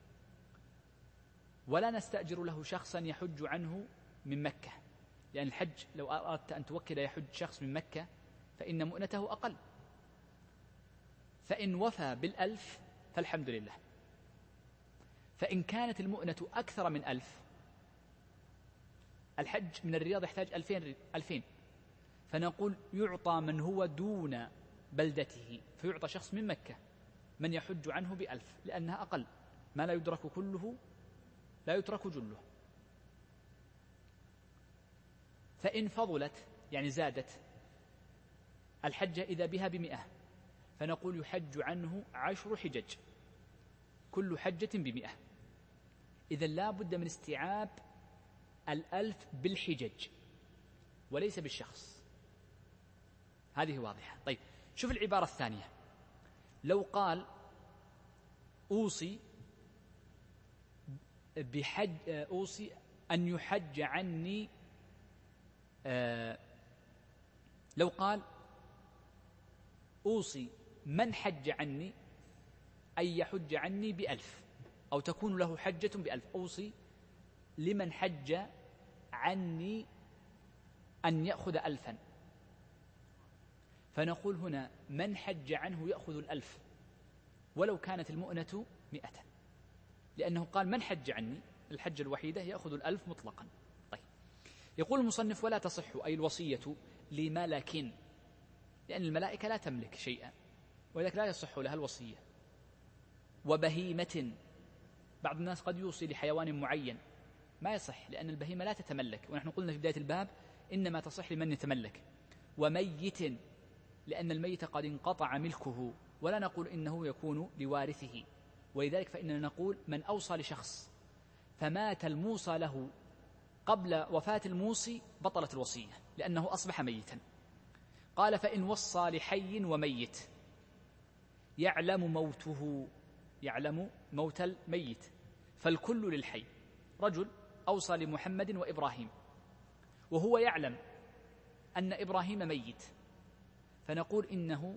ولا نستأجر له شخصا يحج عنه من مكة، لأن الحج لو أردت أن توكل يحج شخص من مكة فإن مؤنته أقل، فإن وفى بالألف فالحمد لله. فإن كانت المؤنة أكثر من ألف، الحج من الرياض يحتاج ألفين, ألفين فنقول يعطى من هو دون بلدته، فيعطى شخص من مكة من يحج عنه بألف، لأنها أقل، ما لا يدرك كله لا يترك جله. فإن فضلت يعني زادت الحجة إذا بها بمئة، فنقول يحج عنه عشر حجج كل حجة بمئة. إذن لا بد من استيعاب الألف بالحجج وليس بالشخص، هذه واضحة. طيب، شوف العبارة الثانية، لو قال أوصي بحج أوصي أن يحج عني، آه لو قال أوصي من حج عني أن يحج عني بألف، أو تكون له حجة بألف. أوصي لمن حج عني أن يأخذ ألفا، فنقول هنا من حج عنه يأخذ الألف ولو كانت المؤنة مئة، لأنه قال من حج عني، الحجة الوحيدة يأخذ الألف مطلقا. طيب، يقول المصنف: ولا تصح أي الوصية لملك، لأن الملائكة لا تملك شيئا ولذلك لا يصح لها الوصية. وبهيمة، بعض الناس قد يوصي لحيوان معين، ما يصح لأن البهيمة لا تتملك، ونحن قلنا في بداية الباب إنما تصح لمن يتملك. وميت، لأن الميت قد انقطع ملكه، ولا نقول إنه يكون لوارثه، ولذلك فإننا نقول من أوصى لشخص فمات الموصى له قبل وفاة الموصي بطلت الوصية لأنه أصبح ميتا. قال: فإن وصى لحي وميت يعلم موته، يعلم موت الميت، فالكل للحي. رجل أوصى لمحمد وإبراهيم وهو يعلم أن إبراهيم ميت، فنقول إنه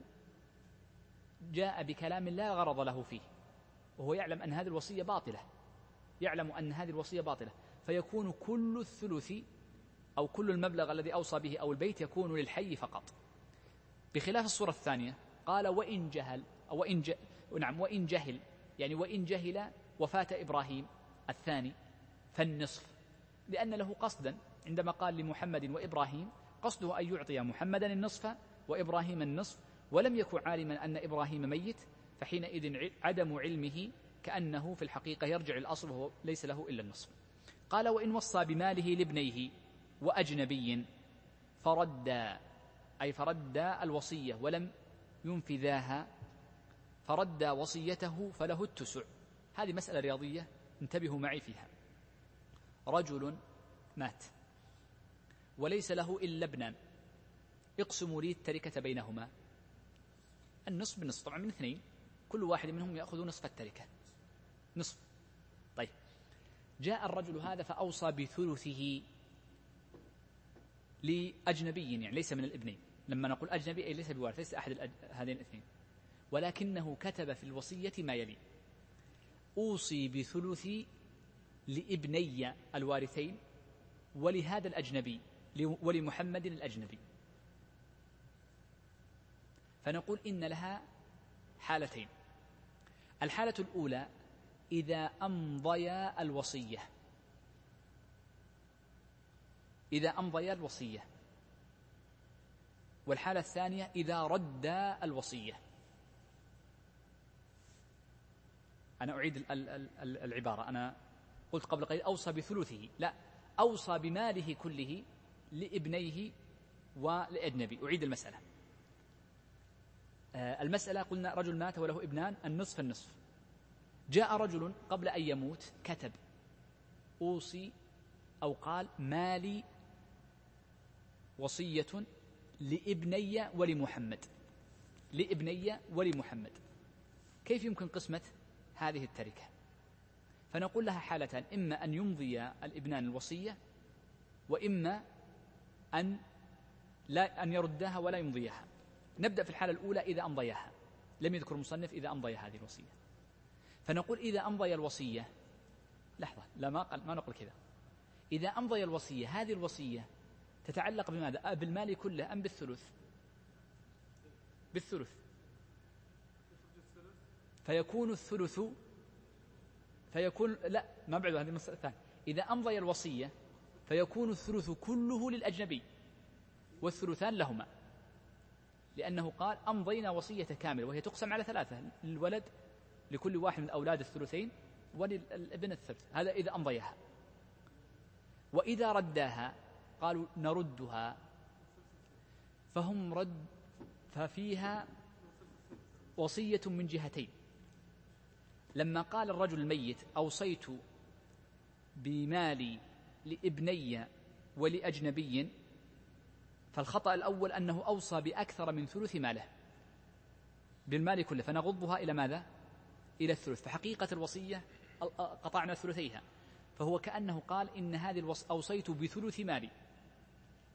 جاء بكلام لا غرض له فيه، وهو يعلم أن هذه الوصية باطلة، يعلم أن هذه الوصية باطلة، فيكون كل الثلث أو كل المبلغ الذي أوصى به أو البيت يكون للحي فقط، بخلاف الصورة الثانية. قال: وإن جهل أو وإن ج... نعم وإن جهل، يعني وإن جهل وفاة إبراهيم الثاني فالنصف، لأن له قصدا عندما قال لمحمد وإبراهيم قصده أن يعطي محمدا النصف وإبراهيم النصف، ولم يكن عالما أن إبراهيم ميت، فحينئذ عدم علمه كأنه في الحقيقة يرجع الأصل وهو ليس له إلا النصف. قال: وإن وصى بماله لابنيه وأجنبي فرد، أي فرد الوصية ولم ينفذاها، فرد وصيته فله التسع. هذه مسألة رياضية انتبهوا معي فيها. رجل مات وليس له إلا ابنان، اقسموا لي التركة بينهما، النصف بالنصف، طبعا من اثنين كل واحد منهم يأخذ نصف التركة، نصف. طيب، جاء الرجل هذا فأوصى بثلثه لأجنبي، يعني ليس من الابنين، لما نقول أجنبي أي ليس بوارث، ليس أحد الأج... هذين الاثنين، ولكنه كتب في الوصية ما يلي: أوصي بثلثي لابني الوارثين ولهذا الأجنبي ولمحمد الأجنبي. فنقول إن لها حالتين. الحالة الأولى إذا أمضيا الوصية، إذا أمضيا الوصية، والحالة الثانية إذا ردا الوصية. أنا أعيد العبارة، أنا قلت قبل قليل أوصى بثلثه، لا، أوصى بماله كله لابنيه ولأجنبي. أعيد المسألة. المسألة قلنا رجل مات وله ابنان، النصف النصف. جاء رجل قبل أن يموت كتب: أوصي، أو قال: مالي وصية لابني ولمحمد، لابني ولمحمد. كيف يمكن قسمة هذه التركة؟ فنقول لها حالتان: إما أن يمضي الابنان الوصية، وإما أن لا أن يردها ولا يمضيها. نبدأ في الحالة الأولى إذا أمضيها، لم يذكر المصنف إذا أمضي هذه الوصية، فنقول إذا أمضي الوصية، لحظة، لا ما قال ما نقول كذا، إذا أمضي الوصية، هذه الوصية تتعلق بماذا؟ بالمال كله أم بالثلث؟ بالثلث، فيكون الثلث فيكون لا ما بعد هذه المسألة الثانية. إذا أمضي الوصية فيكون الثلث كله للأجنبي والثلثان لهما، لأنه قال: أمضينا وصية كاملة، وهي تقسم على ثلاثة: للولد لكل واحد من الأولاد الثلثين، وللابن الثلث. هذا إذا أمضيها. وإذا رداها قالوا نردها، فهم رد ففيها وصية من جهتين. لما قال الرجل الميت: أوصيت بمالي لابني ولأجنبي، فالخطأ الأول أنه أوصى بأكثر من ثلث ماله بالمال كله، فنغضها إلى ماذا؟ إلى الثلث، فحقيقة الوصية قطعنا ثلثيها، فهو كأنه قال: إن هذه الوصية أوصيت بثلث مالي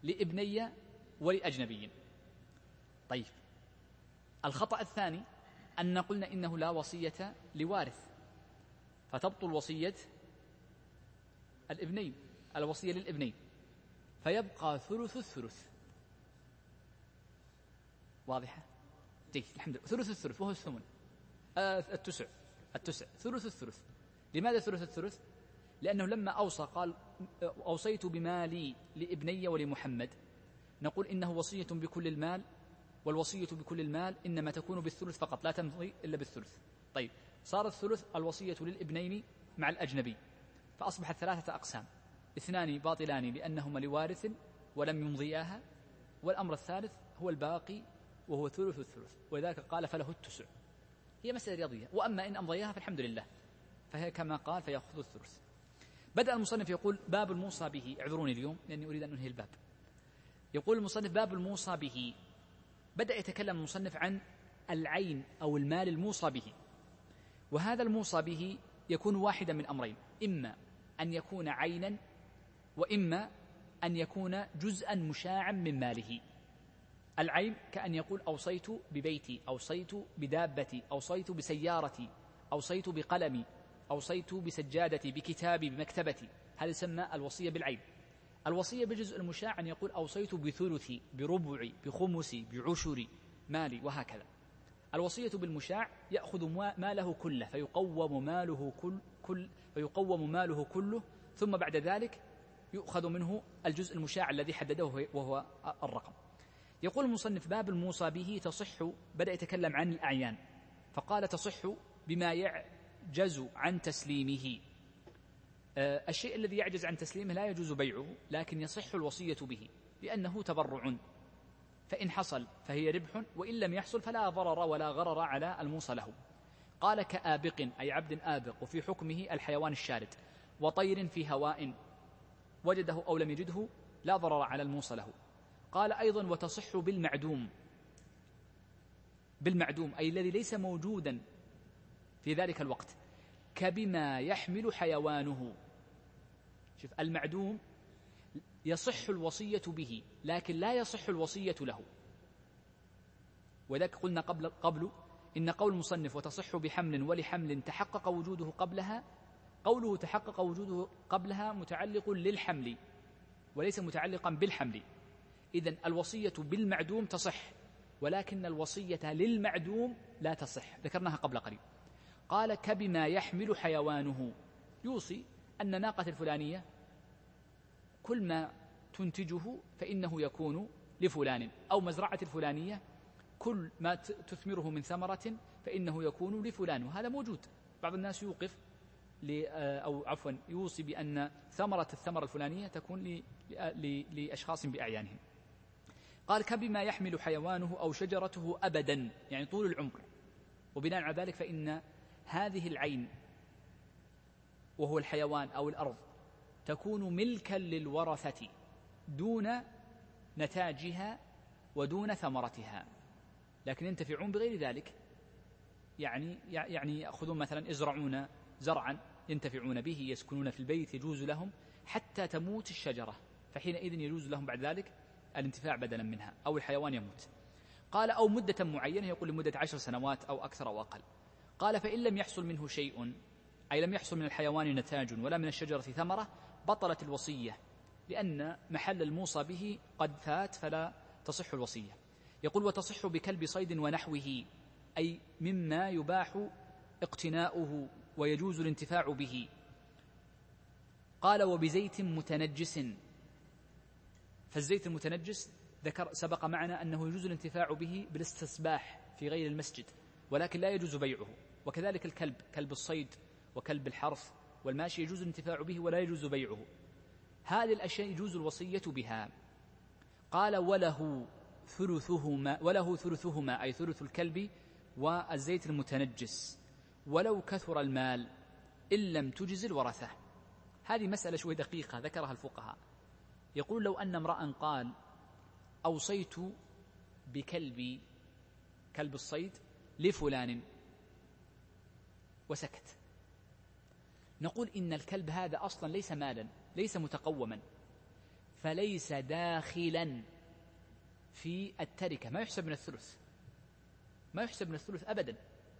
لابني ولأجنبي. طيب، الخطأ الثاني أن قلنا إنه لا وصية لوارث، فتبطل وصية الابنين، الوصية للابنين، فيبقى ثلث الثلث. واضحة؟ جيد، الحمد لله. ثلث الثلث وهو الثمن، آه التسع التسع ثلث الثلث. لماذا ثلث الثلث؟ لأنه لما أوصى قال أوصيت بمالي لابني ولمحمد، نقول إنه وصية بكل المال، والوصية بكل المال إنما تكون بالثلث فقط، لا تمضي إلا بالثلث. طيب، صار الثلث الوصية للابنين مع الأجنبي، فأصبحت ثلاثة أقسام: اثنان باطلان لأنهما لوارث ولم يمضياها، والأمر الثالث هو الباقي وهو ثلث الثلث، ولذلك قال فله التسع. هي مسألة رياضية، وأما إن أمضياها فالحمد لله، فهي كما قال فيأخذ الثلث. بدأ المصنف يقول باب الموصى به. اعذروني اليوم لأني أريد أن أنهي الباب. يقول المصنف باب الموصى به. بدأ يتكلم المصنف عن العين أو المال الموصى به، وهذا الموصى به يكون واحدا من أمرين: إما أن يكون عينا، وإما أن يكون جزءا مشاعا من ماله. العين كأن يقول أوصيت ببيتي، أوصيت بدابتي، أوصيت بسيارتي، أوصيت بقلمي، أوصيت بسجادتي، بكتابي، بمكتبتي. هذا يسمى الوصية بالعين. الوصية بالجزء المشاع أن يقول أوصيت بثلثي، بربعي، بخمسي، بعشري مالي، وهكذا. الوصية بالمشاع يأخذ ماله كله فيقوم ماله كل كل فيقوم ماله كله، ثم بعد ذلك يؤخذ منه الجزء المشاع الذي حدده وهو الرقم. يقول المصنف باب الموصى به تصح. بدأ يتكلم عن الأعيان فقال تصح بما يعجز عن تسليمه. آه الشيء الذي يعجز عن تسليمه لا يجوز بيعه، لكن يصح الوصية به لأنه تبرع، فإن حصل فهي ربح، وإن لم يحصل فلا ضرر ولا غرر على الموصى له. قال كآبق أي عبد آبق، وفي حكمه الحيوان الشارد، وطير في هواء وجده أو لم يجده لا ضرر على الموصى له. قال أيضا وتصح بالمعدوم. بالمعدوم أي الذي ليس موجودا في ذلك الوقت، كبما يحمل حيوانه. شوف، المعدوم يصح الوصية به لكن لا يصح الوصية له. وذلك قلنا قبل, قبل إن قول المصنف وتصح بحمل ولحمل تحقق وجوده قبلها، قوله تحقق وجوده قبلها متعلق للحمل وليس متعلقا بالحمل. إذن الوصية بالمعدوم تصح، ولكن الوصية للمعدوم لا تصح، ذكرناها قبل قليل. قال كبما يحمل حيوانه، يوصي أن ناقة الفلانية كل ما تنتجه فإنه يكون لفلان، أو مزرعة الفلانية كل ما تثمره من ثمرة فإنه يكون لفلان. وهذا موجود. بعض الناس يوقف أو عفوا يوصي بأن ثمرة الثمرة الفلانية تكون لأشخاص بأعيانهم. قال كبما يحمل حيوانه أو شجرته أبدا، يعني طول العمر. وبناء على ذلك فإن هذه العين وهو الحيوان أو الأرض تكون ملكا للورثة دون نتاجها ودون ثمرتها، لكن ينتفعون بغير ذلك. يعني يعني يأخذون مثلا يزرعون زرعا ينتفعون به، يسكنون في البيت، يجوز لهم حتى تموت الشجرة، فحينئذ يجوز لهم بعد ذلك الانتفاع بدلا منها، أو الحيوان يموت. قال أو مدة معينة، يقول لمدة عشر سنوات أو أكثر أو أقل. قال فإن لم يحصل منه شيء، أي لم يحصل من الحيوان نتاج ولا من الشجرة ثمرة، بطلت الوصية، لأن محل الموصى به قد فات فلا تصح الوصية. يقول وتصح بكلب صيد ونحوه، أي مما يباح اقتناؤه ويجوز الانتفاع به. قال وبزيت متنجس، فالزيت المتنجس ذكر سبق معنا أنه يجوز الانتفاع به بالاستصباح في غير المسجد، ولكن لا يجوز بيعه. وكذلك الكلب، كلب الصيد وكلب الحرث والماشي يجوز الانتفاع به ولا يجوز بيعه. هذه الأشياء يجوز الوصية بها. قال وله ثلثهما، وله ثلثهما أي ثلث الكلب والزيت المتنجس، ولو كثر المال إن لم تجز الورثة. هذه مسألة شوي دقيقة ذكرها الفقهاء. يقول لو أن امرأ قال أوصيت بكلبي، كلب الصيد، لفلان، وسكت، نقول إن الكلب هذا أصلا ليس مالا، ليس متقوما، فليس داخلا في التركة، ما يحسب من الثلث، ما يحسب من الثلث أبدا،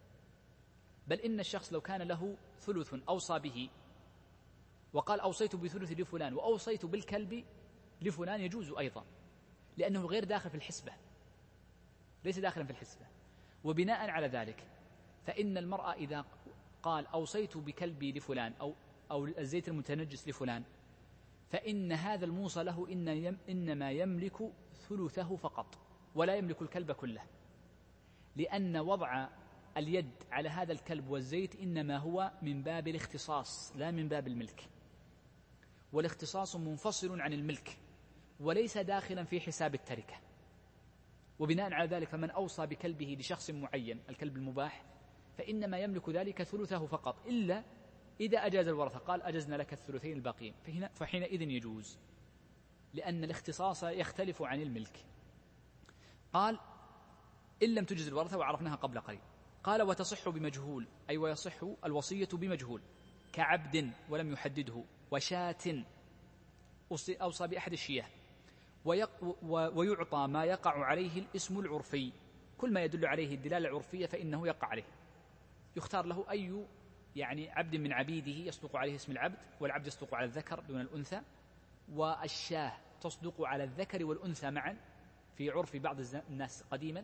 بل إن الشخص لو كان له ثلث أوصى به وقال أوصيت بثلث لفلان وأوصيت بالكلب لفلان يجوز أيضا، لأنه غير داخل في الحسبة، ليس داخلا في الحسبة. وبناء على ذلك فإن المرأة إذا قال أوصيت بكلبي لفلان أو أو الزيت المتنجس لفلان، فإن هذا الموصى له إن يم إنما يملك ثلثه فقط ولا يملك الكلب كله، لأن وضع اليد على هذا الكلب والزيت إنما هو من باب الاختصاص لا من باب الملك، والاختصاص منفصل عن الملك وليس داخلا في حساب التركة. وبناء على ذلك فمن أوصى بكلبه لشخص معين الكلب المباح فإنما يملك ذلك ثلثه فقط، إلا إذا أجاز الورثة قال أجزنا لك الثلثين الباقين فهنا فحينئذ يجوز، لأن الاختصاص يختلف عن الملك. قال إن لم تجز الورثة وعرفناها قبل قليل. قال وتصح بمجهول، أي ويصح الوصية بمجهول كعبد ولم يحدده وشاة أوصى بأحد الشياه، ويعطى ما يقع عليه الاسم العرفي، كل ما يدل عليه الدلالة العرفية فإنه يقع عليه، يختار له أي يعني عبد من عبيده يصدق عليه اسم العبد، والعبد يصدق على الذكر دون الأنثى، والشاه تصدق على الذكر والأنثى معا في عرف بعض الناس قديما،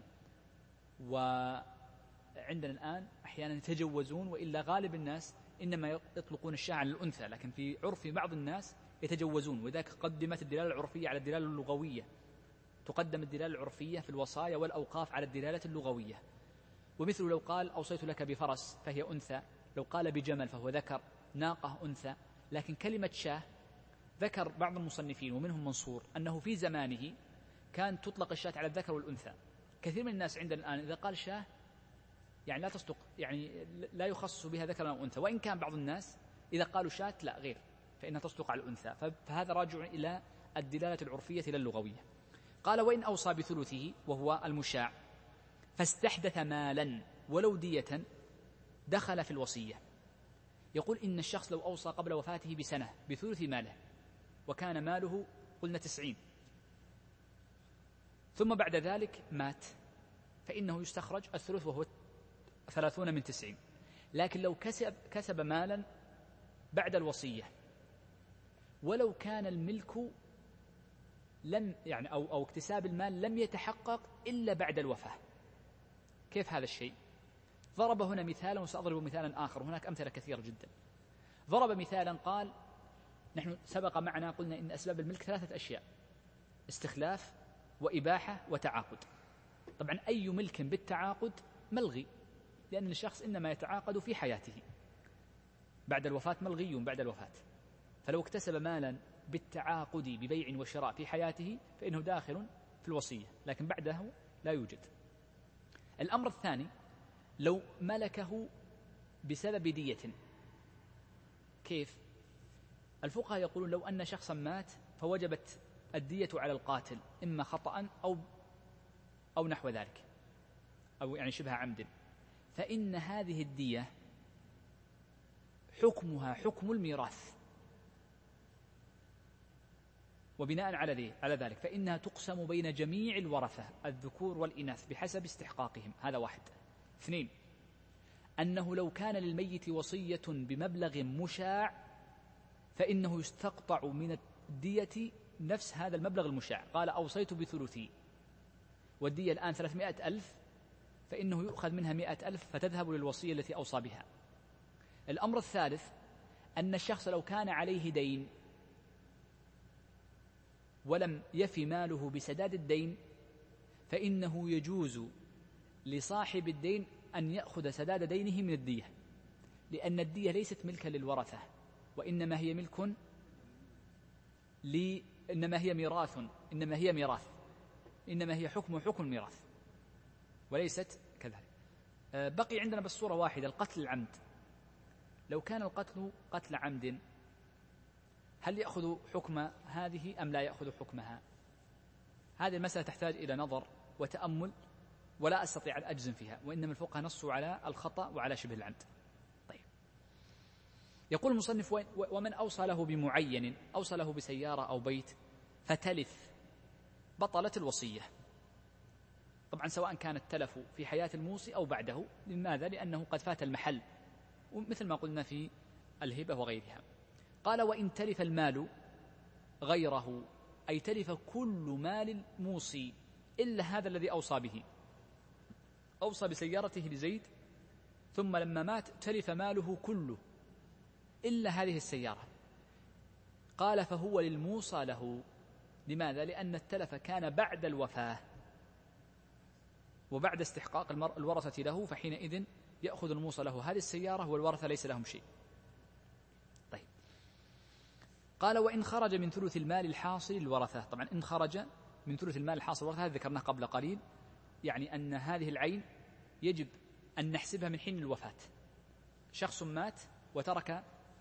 وعندنا الآن أحيانا يتجوزون، وإلا غالب الناس إنما يطلقون الشاه على الأنثى، لكن في عرف بعض الناس يتجوزون، وذاك قدمت الدلالة العرفية على الدلالة اللغوية، تقدم الدلالة العرفية في الوصايا والأوقاف على الدلالة اللغوية. ومثل لو قال أوصيت لك بفرس فهي أنثى، لو قال بجمل فهو ذكر، ناقة أنثى. لكن كلمة شاه ذكر بعض المصنفين ومنهم منصور أنه في زمانه كان تطلق الشاة على الذكر والأنثى. كثير من الناس عندنا الآن إذا قال شاه يعني لا تصدق، يعني لا يخصص بها ذكر أو أنثى، وإن كان بعض الناس إذا قالوا شاة لا غير فإنها تصدق على الأنثى، فهذا راجع إلى الدلالة العرفية لا اللغوية. قال وإن أوصى بثلثه وهو المشاع فاستحدث مالا ولو دية دخل في الوصية. يقول إن الشخص لو أوصى قبل وفاته بسنة بثلث ماله وكان ماله قلنا تسعين، ثم بعد ذلك مات، فإنه يستخرج الثلث وهو ثلاثون من تسعين. لكن لو كسب, كسب مالا بعد الوصية ولو كان الملك لم يعني أو, أو اكتساب المال لم يتحقق إلا بعد الوفاة، كيف هذا الشيء؟ ضرب هنا مثالا وسأضرب مثالا آخر، هناك أمثلة كثيرة جدا. ضرب مثالا قال نحن سبق معنا قلنا إن أسباب الملك ثلاثة أشياء: استخلاف وإباحة وتعاقد. طبعا أي ملك بالتعاقد ملغي، لأن الشخص إنما يتعاقد في حياته، بعد الوفاة ملغي بعد الوفاة. فلو اكتسب مالا بالتعاقد ببيع وشراء في حياته فإنه داخل في الوصية، لكن بعده لا يوجد. الأمر الثاني لو ملكه بسبب دية، كيف؟ الفقهاء يقولون لو أن شخصا مات فوجبت الدية على القاتل إما خطأ أو أو نحو ذلك، أو يعني شبه عمد، فإن هذه الدية حكمها حكم الميراث، وبناء على على ذلك فإنها تقسم بين جميع الورثة الذكور والإناث بحسب استحقاقهم. هذا واحد. اثنين، أنه لو كان للميت وصية بمبلغ مشاع فإنه يستقطع من الدية نفس هذا المبلغ المشاع. قال أوصيت بثلثي والدية الآن ثلاثمائة ألف، فإنه يؤخذ منها مائة ألف فتذهب للوصية التي أوصى بها. الأمر الثالث أن الشخص لو كان عليه دين ولم يفي ماله بسداد الدين فإنه يجوز لصاحب الدين أن يأخذ سداد دينه من الدية، لأن الدية ليست ملكا للورثة، وإنما هي ملك لي إنما هي ميراث إنما هي ميراث إنما هي حكم حكم الميراث وليست كذلك. بقي عندنا بس صورة واحدة، القتل العمد. لو كان القتل قتل عمد هل يأخذ حكم هذه أم لا يأخذ حكمها؟ هذه المسألة تحتاج إلى نظر وتأمل، ولا أستطيع أن أجزم فيها، وإنما الفقهاء نصوا على الخطأ وعلى شبه العمد. طيب، يقول المصنف ومن أوصى له بمعين، أوصى له بسيارة أو بيت فتلف بطلت الوصية. طبعا سواء كان التلف في حياة الموصي أو بعده. لماذا؟ لأنه قد فات المحل ومثل ما قلنا في الهبة وغيرها. قال وإن تلف المال غيره، أي تلف كل مال الموصي إلا هذا الذي أوصى به، أوصى بسيارته لزيد ثم لما مات تلف ماله كله إلا هذه السيارة. قال فهو للموصى له. لماذا؟ لأن التلف كان بعد الوفاة وبعد استحقاق الورثة له، فحينئذ يأخذ الموصى له هذه السيارة والورثة ليس لهم شيء. طيب. قال وإن خرج من ثلث المال الحاصل للورثة. طبعا إن خرج من ثلث المال الحاصل للورثة هذا ذكرناه قبل قليل، يعني أن هذه العين يجب أن نحسبها من حين الوفاة. شخص مات وترك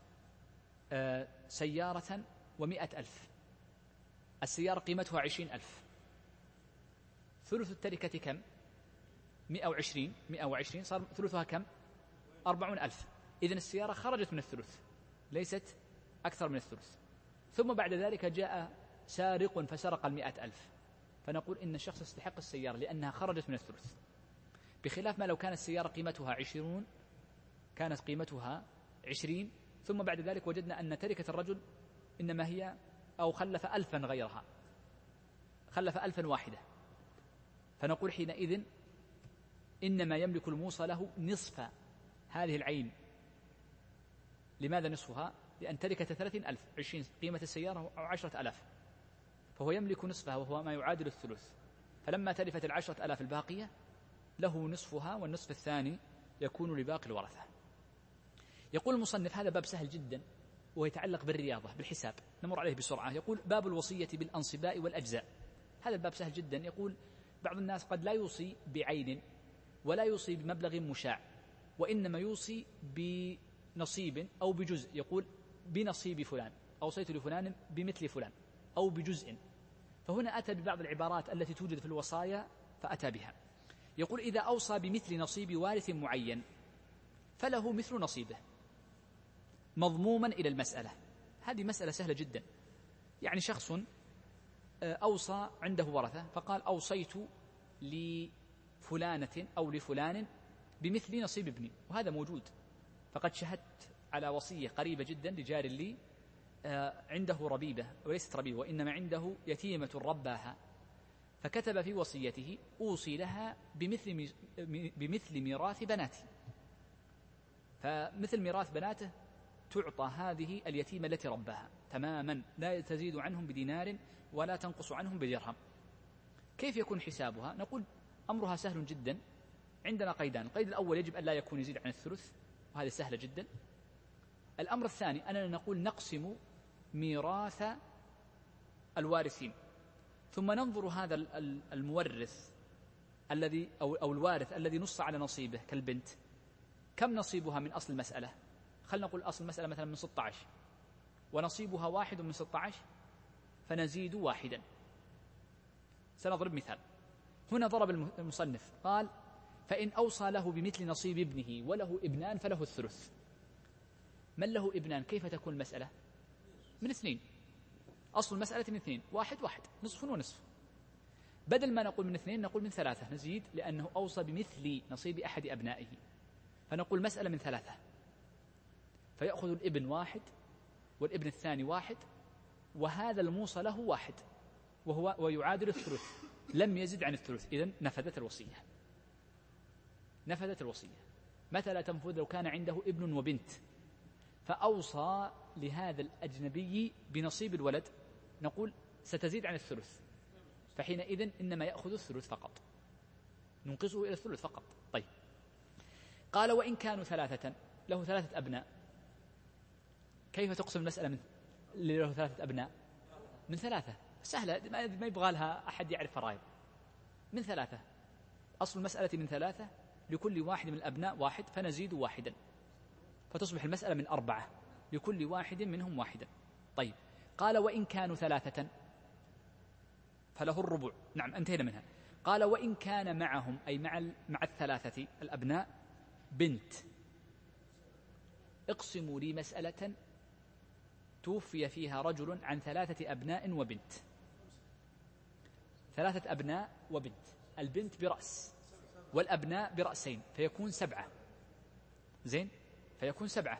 سيارة ومئة ألف، السيارة قيمتها عشرين ألف، ثلث التركة كم؟ مئة وعشرين مئة وعشرين صار ثلثها كم؟ أربعون ألف. إذن السيارة خرجت من الثلث، ليست أكثر من الثلث. ثم بعد ذلك جاء سارق فسرق المئة ألف، فنقول إن الشخص يستحق السيارة لأنها خرجت من الثلث، بخلاف ما لو كانت السيارة قيمتها عشرون، كانت قيمتها عشرين ثم بعد ذلك وجدنا أن تركة الرجل إنما هي أو خلف ألفا غيرها، خلف ألفا واحدة، فنقول حينئذ إنما يملك الموصى له نصف هذه العين. لماذا نصفها؟ لأن تركة ثلاثين ألف، عشرين قيمة السيارة أو عشرة ألاف، فهو يملك نصفها وهو ما يعادل الثلث، فلما تلفت العشرة ألاف الباقية له نصفها والنصف الثاني يكون لباقي الورثة. يقول المصنف هذا باب سهل جدا ويتعلق بالرياضة بالحساب، نمر عليه بسرعة. يقول باب الوصية بالأنصباء والأجزاء. هذا الباب سهل جدا. يقول بعض الناس قد لا يوصي بعين ولا يوصي بمبلغ مشاع، وإنما يوصي بنصيب أو بجزء، يقول بنصيب فلان، أوصيت لفلان بمثل فلان أو بجزء، فهنا أتى ببعض العبارات التي توجد في الوصايا فأتى بها. يقول إذا أوصى بمثل نصيب وارث معين فله مثل نصيبه مضموما إلى المسألة. هذه مسألة سهلة جدا. يعني شخص أوصى عنده ورثة فقال أوصيت لفلانة أو لفلان بمثل نصيب ابني، وهذا موجود. فقد شهدت على وصية قريبة جدا لجار لي عنده ربيبة، وليست ربيبة وإنما عنده يتيمة رباها، فكتب في وصيته أوصي لها بمثل بمثل ميراث بناتي، فمثل ميراث بناته تعطى هذه اليتيمة التي رباها تماما، لا تزيد عنهم بدينار ولا تنقص عنهم بدرهم. كيف يكون حسابها؟ نقول أمرها سهل جدا. عندنا قيدان. القيد الأول يجب أن لا يكون يزيد عن الثلث، وهذا سهل جدا. الأمر الثاني أننا نقول نقسم ميراث الوارثين، ثم ننظر هذا المورث الذي أو أو الوارث الذي نص على نصيبه كالبنت، كم نصيبها من أصل المسألة؟ خلنا نقول أصل المسألة مثلا من ستة عشر ونصيبها واحد من ستة عشر، فنزيد واحدا. سنضرب مثال. هنا ضرب المصنف قال فإن أوصى له بمثل نصيب ابنه وله ابنان فله الثلث. من له ابنان كيف تكون المسألة؟ من اثنين، أصل المسألة من اثنين، واحد واحد، نصف ونصف. بدل ما نقول من اثنين نقول من ثلاثة، نزيد لأنه أوصى بمثل نصيب أحد أبنائه، فنقول مسألة من ثلاثة، فيأخذ الابن واحد والابن الثاني واحد، وهذا الموصى له واحد وهو ويعادل الثلث، لم يزد عن الثلث. إذن نفذت الوصية، نفذت الوصية. متى لا تنفذ؟ لو كان عنده ابن وبنت فأوصى لهذا الأجنبي بنصيب الولد، نقول ستزيد عن الثلث، فحينئذ إنما يأخذ الثلث فقط، ننقصه إلى الثلث فقط. طيب. قال وإن كانوا ثلاثة، له ثلاثة أبناء، كيف تقسم المسألة من له ثلاثة أبناء؟ من ثلاثة، سهلة، ما يبغى لها أحد يعرف فرائض. من ثلاثة، أصل المسألة من ثلاثة، لكل واحد من الأبناء واحد، فنزيد واحدا، فتصبح المسألة من أربعة، لكل واحد منهم واحدا. طيب. قال وإن كانوا ثلاثة فله الربع. نعم، انتهينا منها. قال وإن كان معهم، أي مع مع الثلاثة الأبناء، بنت، اقسموا لي مسألة توفي فيها رجل عن ثلاثة أبناء وبنت، ثلاثة أبناء وبنت، البنت برأس والأبناء برأسين، فيكون سبعة. زين. فيكون سبعة.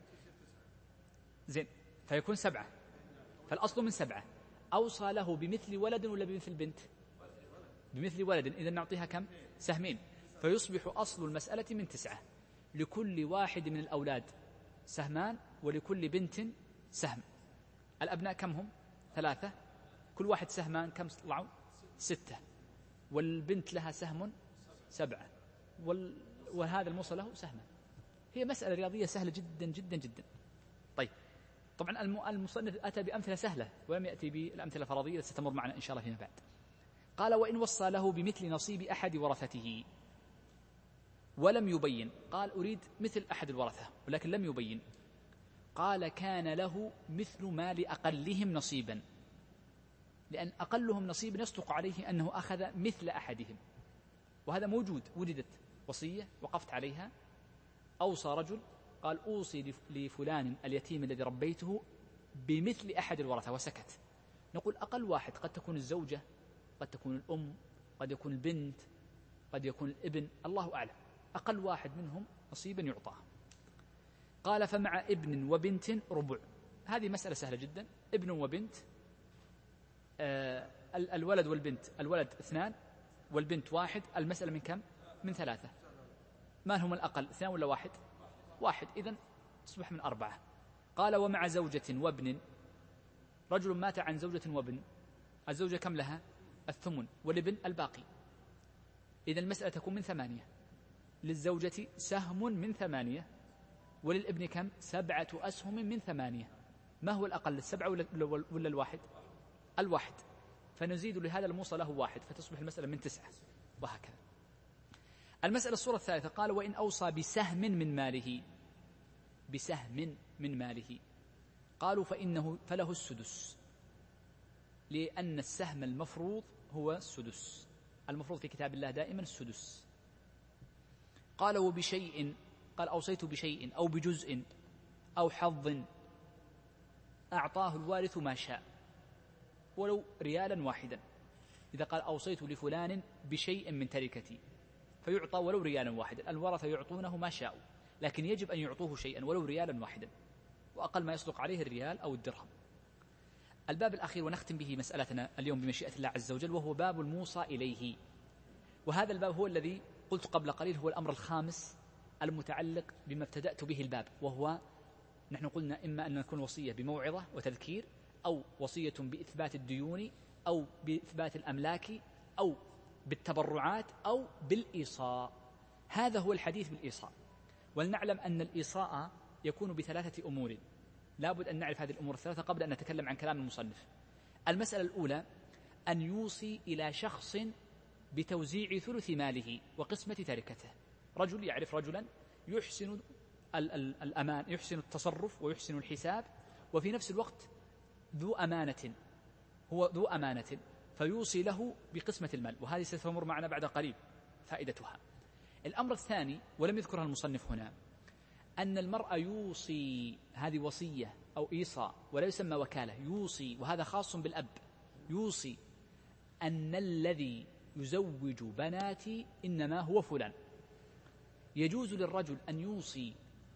زين، فيكون سبعة، فالأصل من سبعة. أوصى له بمثل ولد ولا بمثل بنت؟ بمثل ولد، إذن نعطيها كم؟ سهمين، فيصبح أصل المسألة من تسعة. لكل واحد من الأولاد سهمان ولكل بنت سهم. الأبناء كم هم؟ ثلاثة، كل واحد سهمان، كم طلعوا؟ ستة. والبنت لها سهم سبعة، وال... وهذا الموصى له سهما. هي مسألة رياضية سهلة جدا جدا جدا. طيب، طبعا المصنف أتى بأمثلة سهلة ولم يأتي بالأمثلة الفرضية التي ستمر معنا إن شاء الله فيما بعد. قال: وإن وصى له بمثل نصيب أحد ورثته ولم يبين. قال: أريد مثل أحد الورثة ولكن لم يبين. قال: كان له مثل ما لأقلهم نصيبا، لأن أقلهم نصيبا يصدق عليه أنه أخذ مثل أحدهم، وهذا موجود. وجدت وصية وقفت عليها، أوصى رجل قال: أوصي لفلان اليتيم الذي ربيته بمثل أحد الورثة، وسكت. نقول أقل واحد قد تكون الزوجة، قد تكون الأم، قد يكون البنت، قد يكون الابن، الله أعلم. أقل واحد منهم نصيبا يعطاه. قال: فمع ابن وبنت ربع. هذه مسألة سهلة جدا. ابن وبنت، آه الولد والبنت، الولد اثنان والبنت واحد، المسألة من كم؟ من ثلاثة. ما هم الأقل، اثنان ولا واحد؟ واحد، إذن تصبح من أربعة. قال: ومع زوجة وابن. رجل مات عن زوجة وابن، الزوجة كم لها؟ الثمن، والابن الباقي، إذن المسألة تكون من ثمانية. للزوجة سهم من ثمانية، وللابن كم؟ سبعة أسهم من ثمانية. ما هو الأقل، السبعة ولا الواحد؟ الواحد، فنزيد لهذا الموصى له واحد، فتصبح المسألة من تسعة، وهكذا. المسألة الصورة الثالثة. قال: وإن أوصى بسهم من ماله، بسهم من ماله. قالوا: فإنه فله السدس، لأن السهم المفروض هو السدس، المفروض في كتاب الله دائما السدس. قال: وبشيء. قال: أوصيت بشيء أو بجزء أو حظ أعطاه الوارث ما شاء ولو ريالا واحدا. إذا قال: أوصيت لفلان بشيء من تركتي، فيعطى ولو ريالا واحدا. الورثة يعطونه ما شاءوا، لكن يجب أن يعطوه شيئا ولو ريالا واحدا، وأقل ما يصدق عليه الريال أو الدرهم. الباب الأخير ونختم به مسألتنا اليوم بمشيئة الله عز وجل، وهو باب الموصى إليه. وهذا الباب هو الذي قلت قبل قليل هو الأمر الخامس المتعلق بما ابتدأت به الباب، وهو نحن قلنا إما أن نكون وصية بموعظة وتذكير، أو وصية بإثبات الديون، أو بإثبات الأملاك، أو بالتبرعات، أو بالإيصاء. هذا هو الحديث بالإيصاء. ولنعلم أن الإيصاء يكون بثلاثة أمور، لا بد أن نعرف هذه الأمور الثلاثة قبل أن نتكلم عن كلام المصنف. المسألة الأولى أن يوصي إلى شخص بتوزيع ثلث ماله وقسمة تركته. رجل يعرف رجلا يحسن الأمان، يحسن التصرف ويحسن الحساب، وفي نفس الوقت ذو أمانة، هو ذو أمانة، فيوصي له بقسمة المال، وهذه ستمر معنا بعد قريب فائدتها. الأمر الثاني ولم يذكرها المصنف هنا، أن المرء يوصي، هذه وصية أو إيصاء ولا يسمى وكالة، يوصي، وهذا خاص بالأب، يوصي أن الذي يزوج بناتي إنما هو فلان. يجوز للرجل أن يوصي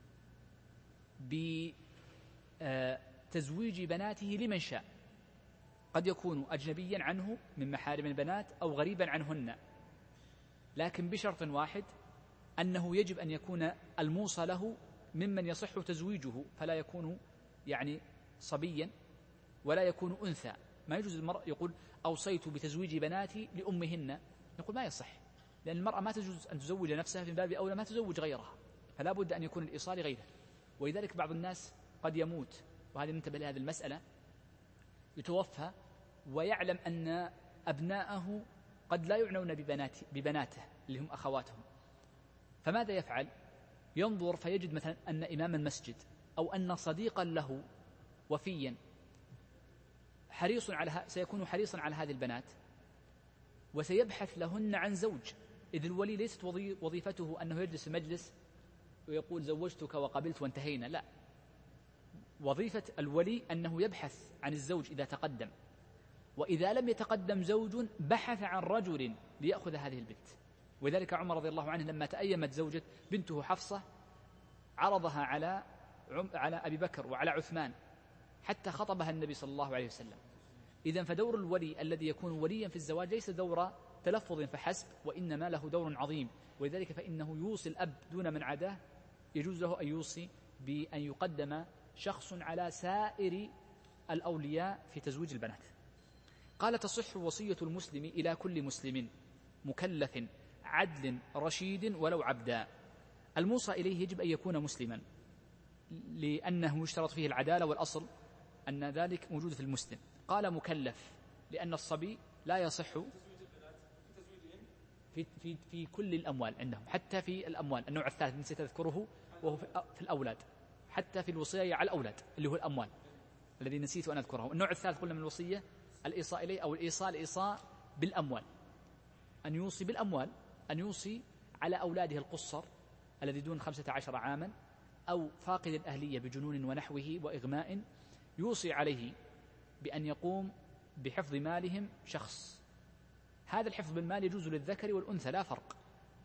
بتزويج بناته لمن شاء، قد يكون أجنبيا عنه من محارم البنات أو غريبا عنهن، لكن بشرط واحد، أنه يجب أن يكون الموصى له ممن يصح تزويجه، فلا يكون يعني صبيا ولا يكون أنثى. ما يجوز المرء يقول: أوصيت بتزويج بناتي لأمهن، نقول ما يصح، لأن المرأة ما تجوز أن تزوج نفسها، في باب أولى ما تزوج غيرها، فلا بد أن يكون الإيصال غيره. ولذلك بعض الناس قد يموت، وهذه ننتبه لهذه المسألة، يتوفى ويعلم أن أبناءه قد لا يعنون ببناته, ببناته اللي هم أخواتهم، فماذا يفعل؟ ينظر فيجد مثلا أن إمام المسجد أو أن صديقا له وفيا حريص على سيكون حريصا على هذه البنات، وسيبحث لهن عن زوج، إذ الولي ليست وظيفته أنه يجلس مجلس ويقول زوجتك وقبلت وانتهينا، لا، وظيفة الولي أنه يبحث عن الزوج إذا تقدم، وإذا لم يتقدم زوج بحث عن رجل ليأخذ هذه البنت. وذلك عمر رضي الله عنه لما تأيمت زوجة بنته حفصة عرضها على على أبي بكر وعلى عثمان حتى خطبها النبي صلى الله عليه وسلم. إذن فدور الولي الذي يكون وليا في الزواج ليس دور تلفظ فحسب، وإنما له دور عظيم، ولذلك فإنه يوصي الأب دون من عداه. يجوز له أن يوصي بأن يقدم شخص على سائر الأولياء في تزويج البنات. قال: تصح وصية المسلم إلى كل مسلم مكلف عدل رشيد ولو عبدا. الموصى إليه يجب أن يكون مسلما، لأنه يشترط فيه العدالة، والأصل أن ذلك موجود في المسلم. قال: مكلف لأن الصبي لا يصح في, في, في كل الأموال عندهم، حتى في الأموال. النوع الثالث نسيت أذكره وهو في الأولاد، حتى في الوصية على الأولاد اللي هو الأموال الذي نسيت أن أذكره. النوع الثالث قلنا من الوصية الإيصاء إليه أو الإيصال إيصاء بالأموال، أن يوصي بالأموال، أن يوصي على أولاده القصر الذي دون خمسة عشر عاما أو فاقد الأهلية بجنون ونحوه وإغماء، يوصي عليه بأن يقوم بحفظ مالهم شخص. هذا الحفظ بالمال يجوز للذكر والأنثى لا فرق.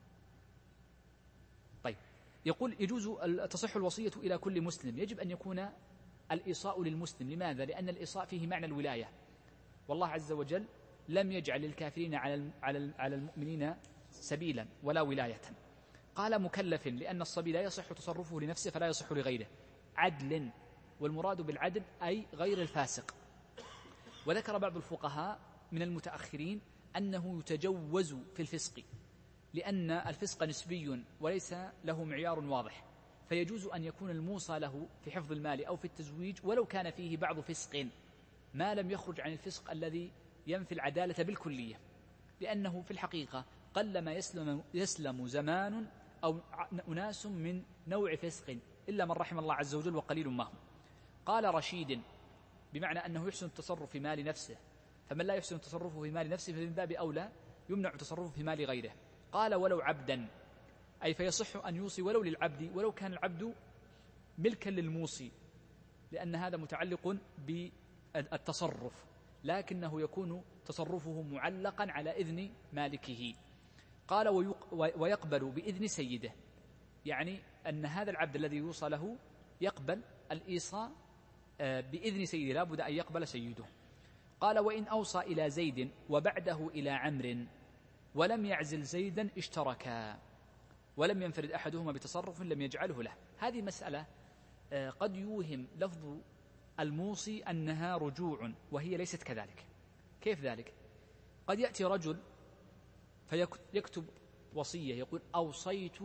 طيب، يقول يجوز تصح الوصية إلى كل مسلم، يجب أن يكون الإيصاء للمسلم. لماذا؟ لأن الإيصاء فيه معنى الولاية، والله عز وجل لم يجعل للكافرين على على المؤمنين سبيلا ولا ولاية. قال: مكلف لأن الصبي لا يصح تصرفه لنفسه فلا يصح لغيره. عدل، والمراد بالعدل أي غير الفاسق. وذكر بعض الفقهاء من المتأخرين أنه يتجوز في الفسق، لأن الفسق نسبي وليس له معيار واضح، فيجوز أن يكون الموصى له في حفظ المال أو في التزويج ولو كان فيه بعض فسق، ما لم يخرج عن الفسق الذي ينفي العدالة بالكلية، لأنه في الحقيقة قلما يسلم, يسلم زمان أو أناس من نوع فسق إلا من رحم الله عز وجل وقليل ما هم. قال: رشيد بمعنى أنه يحسن التصرف في مال نفسه، فمن لا يحسن تصرفه في مال نفسه فمن باب أولى يمنع تصرفه في مال غيره. قال: ولو عبدا، أي فيصح أن يوصي ولو للعبد ولو كان العبد ملكا للموصي، لأن هذا متعلق بالتصرف، لكنه يكون تصرفه معلقا على إذن مالكه. قال: ويقبل بإذن سيده، يعني أن هذا العبد الذي يوصى له يقبل الإيصاء بإذن سيده، لا بد أن يقبل سيده. قال: وإن أوصى إلى زيد وبعده إلى عمرو ولم يعزل زيدا اشتركا ولم ينفرد أحدهما بتصرف لم يجعله له. هذه مسألة قد يوهم لفظ الموصي أنها رجوع، وهي ليست كذلك. كيف ذلك؟ قد يأتي رجل فيكتب وصية يقول: أوصيت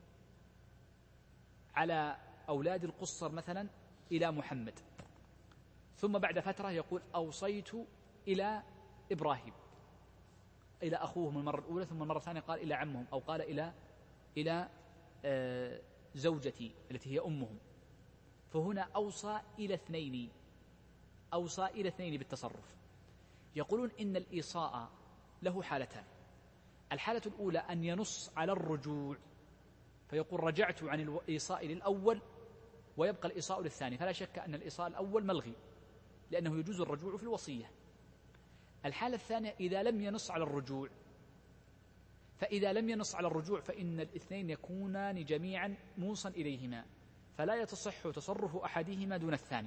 على أولاد القصر مثلا إلى محمد، ثم بعد فترة يقول: أوصيت إلى إبراهيم، إلى أخوهم المرة الأولى، ثم المرة الثانية قال إلى عمهم، أو قال إلى إلى زوجتي التي هي أمهم. فهنا أوصى إلى اثنين، أوصى إلى اثنين بالتصرف. يقولون إن الإيصاء له حالتان. الحالة الأولى أن ينص على الرجوع، فيقول: رجعت عن الإيصاء للأول ويبقى الإيصاء للثاني، فلا شك أن الإيصاء الأول ملغي لأنه يجوز الرجوع في الوصية. الحالة الثانية إذا لم ينص على الرجوع، فإذا لم ينص على الرجوع فإن الاثنين يكونان جميعا موصى إليهما، فلا يتصح تصرف أحدهما دون الثاني.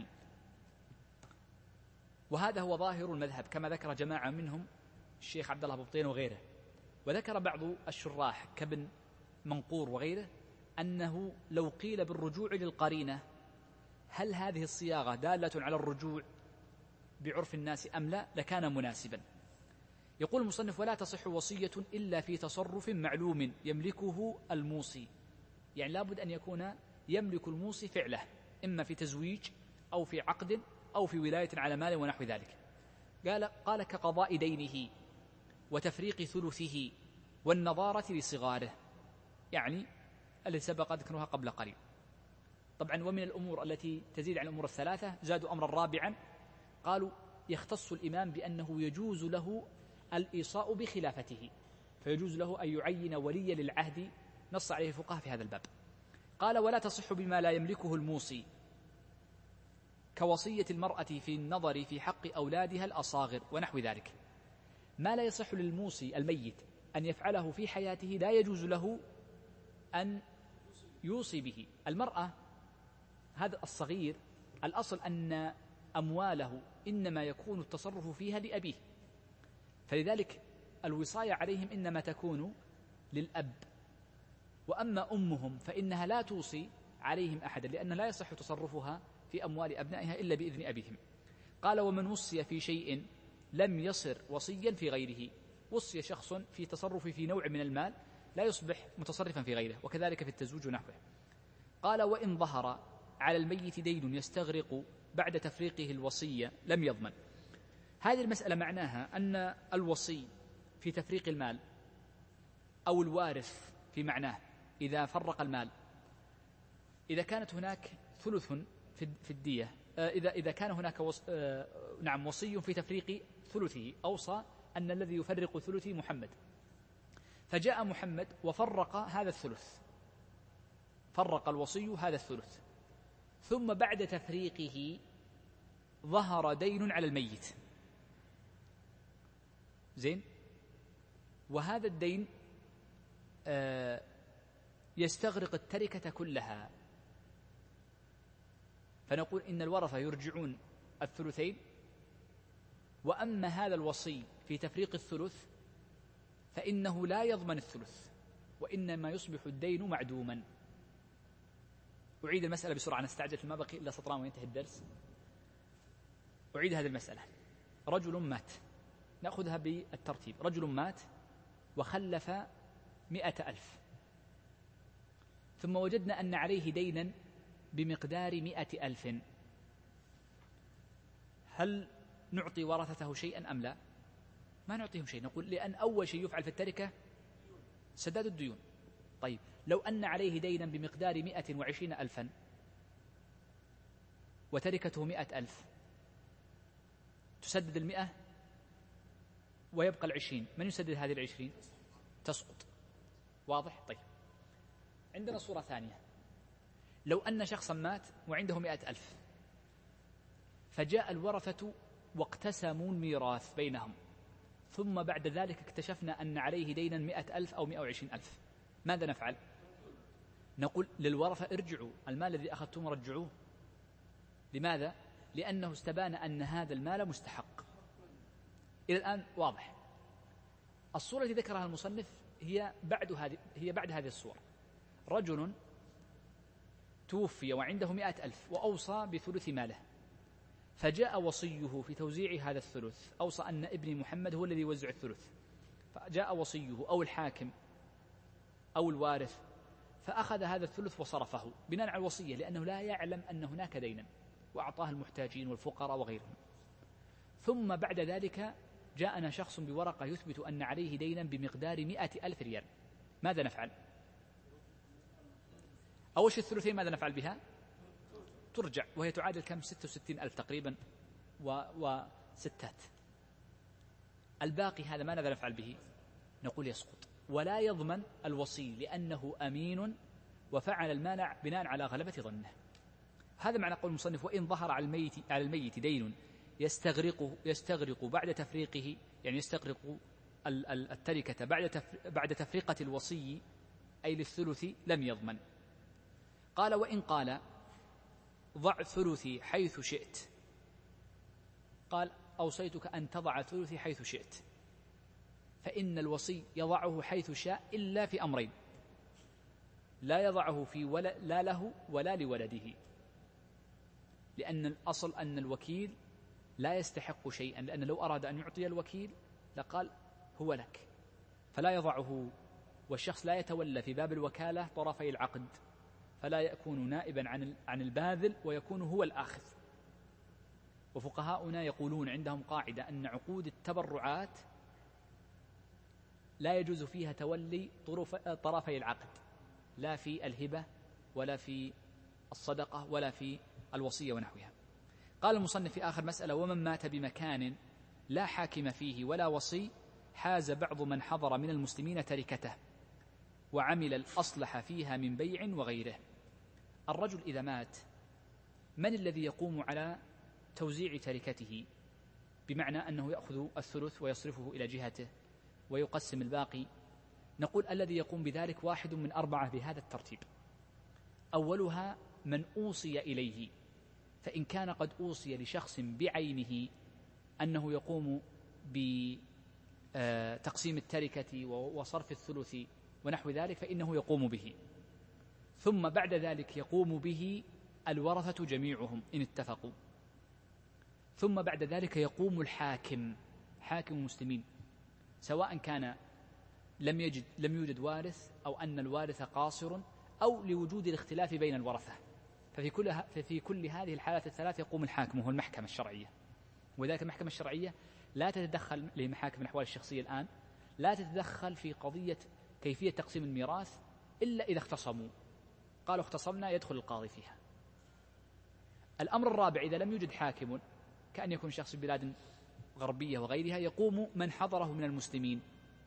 وهذا هو ظاهر المذهب كما ذكر جماعة منهم الشيخ عبد الله ببطين وغيره. وذكر بعض الشراح كابن منقور وغيره أنه لو قيل بالرجوع للقرينة هل هذه الصياغة دالة على الرجوع بعرف الناس أم لا لكان مناسبا. يقول المصنف: ولا تصح وصية إلا في تصرف معلوم يملكه الموصي، يعني لابد أن يكون يملك الموصي فعله، إما في تزويج أو في عقد أو في ولاية على مال ونحو ذلك. قال, قال كقضاء دينه وتفريق ثلثه والنظارة لصغاره، يعني التي سبق ذكرها قبل قليل. طبعا ومن الأمور التي تزيد عن الأمور الثلاثة زادوا أمرا رابعا، قالوا يختص الإمام بأنه يجوز له الإيصاء بخلافته، فيجوز له أن يعين ولي للعهد، نص عليه الفقهاء في هذا الباب. قال: ولا تصح بما لا يملكه الموصي كوصية المرأة في النظر في حق أولادها الأصاغر ونحو ذلك. ما لا يصح للموصي الميت أن يفعله في حياته لا يجوز له أن يوصي به. المرأة هذا الصغير الأصل أن أمواله إنما يكون التصرف فيها لأبيه، فلذلك الوصاية عليهم إنما تكون للأب، وأما أمهم فإنها لا توصي عليهم أحدا، لأن لا يصح تصرفها في أموال أبنائها إلا بإذن أبيهم. قال: ومن وصي في شيء لم يصر وصيا في غيره. وصي شخص في تصرف في نوع من المال لا يصبح متصرفا في غيره، وكذلك في التزويج ونحوه. قال: وإن ظهر على الميت دين يستغرق بعد تفريقه الوصية لم يضمن. هذه المسألة معناها أن الوصي في تفريق المال أو الوارث في معناه إذا فرق المال، إذا كانت هناك ثلث في الدية، إذا إذا كان هناك وص... نعم وصي في تفريق ثلثه، أوصى أن الذي يفرق ثلثي محمد، فجاء محمد وفرق هذا الثلث، فرق الوصي هذا الثلث، ثم بعد تفريقه ظهر دين على الميت، زين، وهذا الدين آه يستغرق التركة كلها، فنقول إن الورثة يرجعون الثلثين، وأما هذا الوصي في تفريق الثلث فإنه لا يضمن الثلث، وإنما يصبح الدين معدوما. أعيد المسألة بسرعة، نستعجل ما بقي إلا سطران وينتهي الدرس. أعيد هذه المسألة. رجل مات، نأخذها بالترتيب. رجل مات وخلف مئة ألف، ثم وجدنا أن عليه دينا بمقدار مئة ألف، هل نعطي ورثته شيئا أم لا؟ ما نعطيهم شيء، نقول لأن أول شيء يفعل في التركة سداد الديون. طيب لو أن عليه دينا بمقدار مئة وعشرين ألفا وتركته مئة ألف، تسدد المئة ويبقى العشرين، من يسدد هذه العشرين؟ تسقط. واضح؟ طيب عندنا صورة ثانية، لو أن شخصا مات وعنده مئة ألف، فجاء الورثة واقتسموا الميراث بينهم، ثم بعد ذلك اكتشفنا أن عليه دينا مئة ألف أو مئة وعشرين ألف، ماذا نفعل؟ نقول للورثة ارجعوا المال الذي أخذتم رجعوه. لماذا؟ لأنه استبان أن هذا المال مستحق. إلى الآن واضح. الصورة التي ذكرها المصنف هي بعد هذه هي بعد هذه الصورة. رجل توفي وعنده مئة ألف وأوصى بثلث ماله، فجاء وصيه في توزيع هذا الثلث، أوصى أن ابني محمد هو الذي يوزع الثلث، فجاء وصيه أو الحاكم أو الوارث فأخذ هذا الثلث وصرفه بناء على الوصية، لأنه لا يعلم أن هناك دينا، وأعطاه المحتاجين والفقراء وغيرهم. ثم بعد ذلك جاءنا شخص بورقة يثبت أن عليه دينا بمقدار مئة ألف ريال، ماذا نفعل؟ أول شيء الثلثين ماذا نفعل بها؟ ترجع، وهي تعادل كم؟ ستة وستين ألف تقريبا و... وستات. الباقي هذا ما ماذا نفعل به؟ نقول يسقط، ولا يضمن الوصي لأنه أمين وفعل المال بناء على غلبة ظنه. هذا معنى قول المصنف: وإن ظهر على الميت على الميت دين يستغرقه يستغرق بعد تفريقه، يعني يستغرق التركة بعد بعد تفرقة الوصي أي للثلث، لم يضمن. قال: وإن قال ضع ثلثي حيث شئت، قال أوصيتك أن تضع ثلثي حيث شئت، فإن الوصي يضعه حيث شاء إلا في أمرين: لا يضعه في ولا لا له ولا لولده، لأن الأصل أن الوكيل لا يستحق شيئا، لأن لو أراد أن يعطي الوكيل لقال هو لك، فلا يضعه، والشخص لا يتولى في باب الوكالة طرفي العقد، فلا يكون نائبا عن عن الباذل ويكون هو الآخذ. وفقهاؤنا يقولون عندهم قاعدة أن عقود التبرعات لا يجوز فيها تولي طرفي العقد، لا في الهبة ولا في الصدقة ولا في الوصية ونحوها. قال المصنف في آخر مسألة: ومن مات بمكان لا حاكم فيه ولا وصي حاز بعض من حضر من المسلمين تركته وعمل الأصلح فيها من بيع وغيره. الرجل إذا مات من الذي يقوم على توزيع تركته؟ بمعنى أنه يأخذ الثلث ويصرفه إلى جهته ويقسم الباقي. نقول الذي يقوم بذلك واحد من أربعة بهذا الترتيب: أولها من أوصي إليه، فإن كان قد أوصي لشخص بعينه أنه يقوم بتقسيم التركة وصرف الثلث ونحو ذلك فإنه يقوم به، ثم بعد ذلك يقوم به الورثة جميعهم إن اتفقوا، ثم بعد ذلك يقوم الحاكم، حاكم المسلمين، سواء كان لم يجد لم يوجد وارث أو أن الوارث قاصر أو لوجود الاختلاف بين الورثة، ففي كل ففي كل هذه الحالات الثلاث يقوم الحاكم وهو المحكمة الشرعية. وذلك المحكمة الشرعية لا تتدخل لمحاكم الأحوال الشخصية الآن، لا تتدخل في قضية كيفية تقسيم الميراث إلا إذا اختصموا، قالوا اختصمنا يدخل القاضي فيها. الأمر الرابع إذا لم يوجد حاكم، كأن يكون شخص في بلاد غربية وغيرها، يقوم من حضره من المسلمين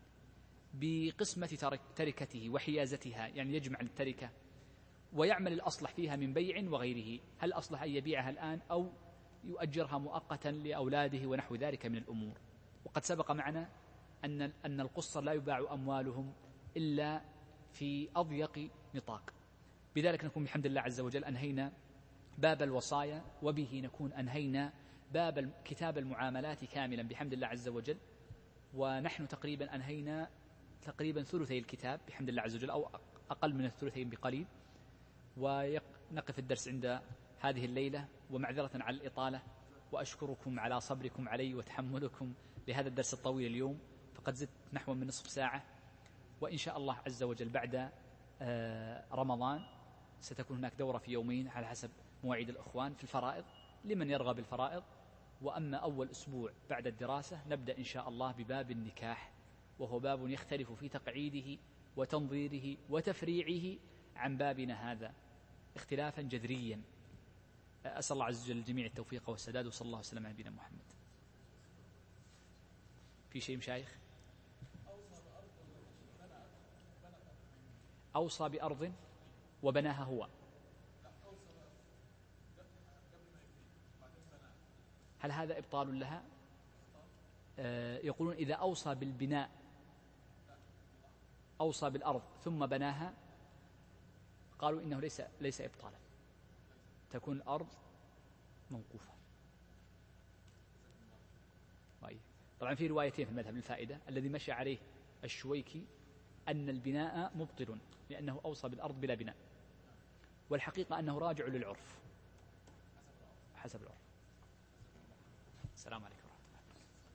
بقسمة تركته وحيازتها، يعني يجمع التركة ويعمل الأصلح فيها من بيع وغيره، هل أصلح أن يبيعها الآن أو يؤجرها مؤقتا لأولاده ونحو ذلك من الأمور. وقد سبق معنا أن أن القصر لا يباع أموالهم إلا في أضيق نطاق. بذلك نكون بحمد الله عز وجل أنهينا باب الوصايا، وبه نكون أنهينا باب كتاب المعاملات كاملا بحمد الله عز وجل، ونحن تقريبا أنهينا تقريبا ثلثي الكتاب بحمد الله عز وجل، أو أقل من الثلثين بقليل. ونقف الدرس عند هذه الليلة، ومعذرة على الإطالة، وأشكركم على صبركم علي وتحملكم لهذا الدرس الطويل اليوم، فقد زدت نحو من نصف ساعة. وإن شاء الله عز وجل بعد رمضان ستكون هناك دورة في يومين على حسب مواعيد الأخوان في الفرائض لمن يرغب الفرائض. وأما أول أسبوع بعد الدراسة نبدأ إن شاء الله بباب النكاح، وهو باب يختلف في تقعيده وتنظيره وتفريعه عن بابنا هذا اختلافا جذريا. أسأل الله عز وجل الجميع التوفيق والسداد، وصلى الله وسلم على نبينا محمد. في شيء مشايخ؟ أوصى بأرض وبناها هو، هل هذا إبطال لها؟ آه يقولون إذا أوصى بالبناء، أوصى بالأرض ثم بناها، قالوا إنه ليس ليس إبطالا، تكون الأرض موقوفة. طيب. طبعا في روايتين في المذهب للفائدة، الذي مشى عليه الشويكي أن البناء مبطل لأنه أوصى بالأرض بلا بناء، والحقيقة أنه راجع للعرف حسب العرف. السلام عليكم.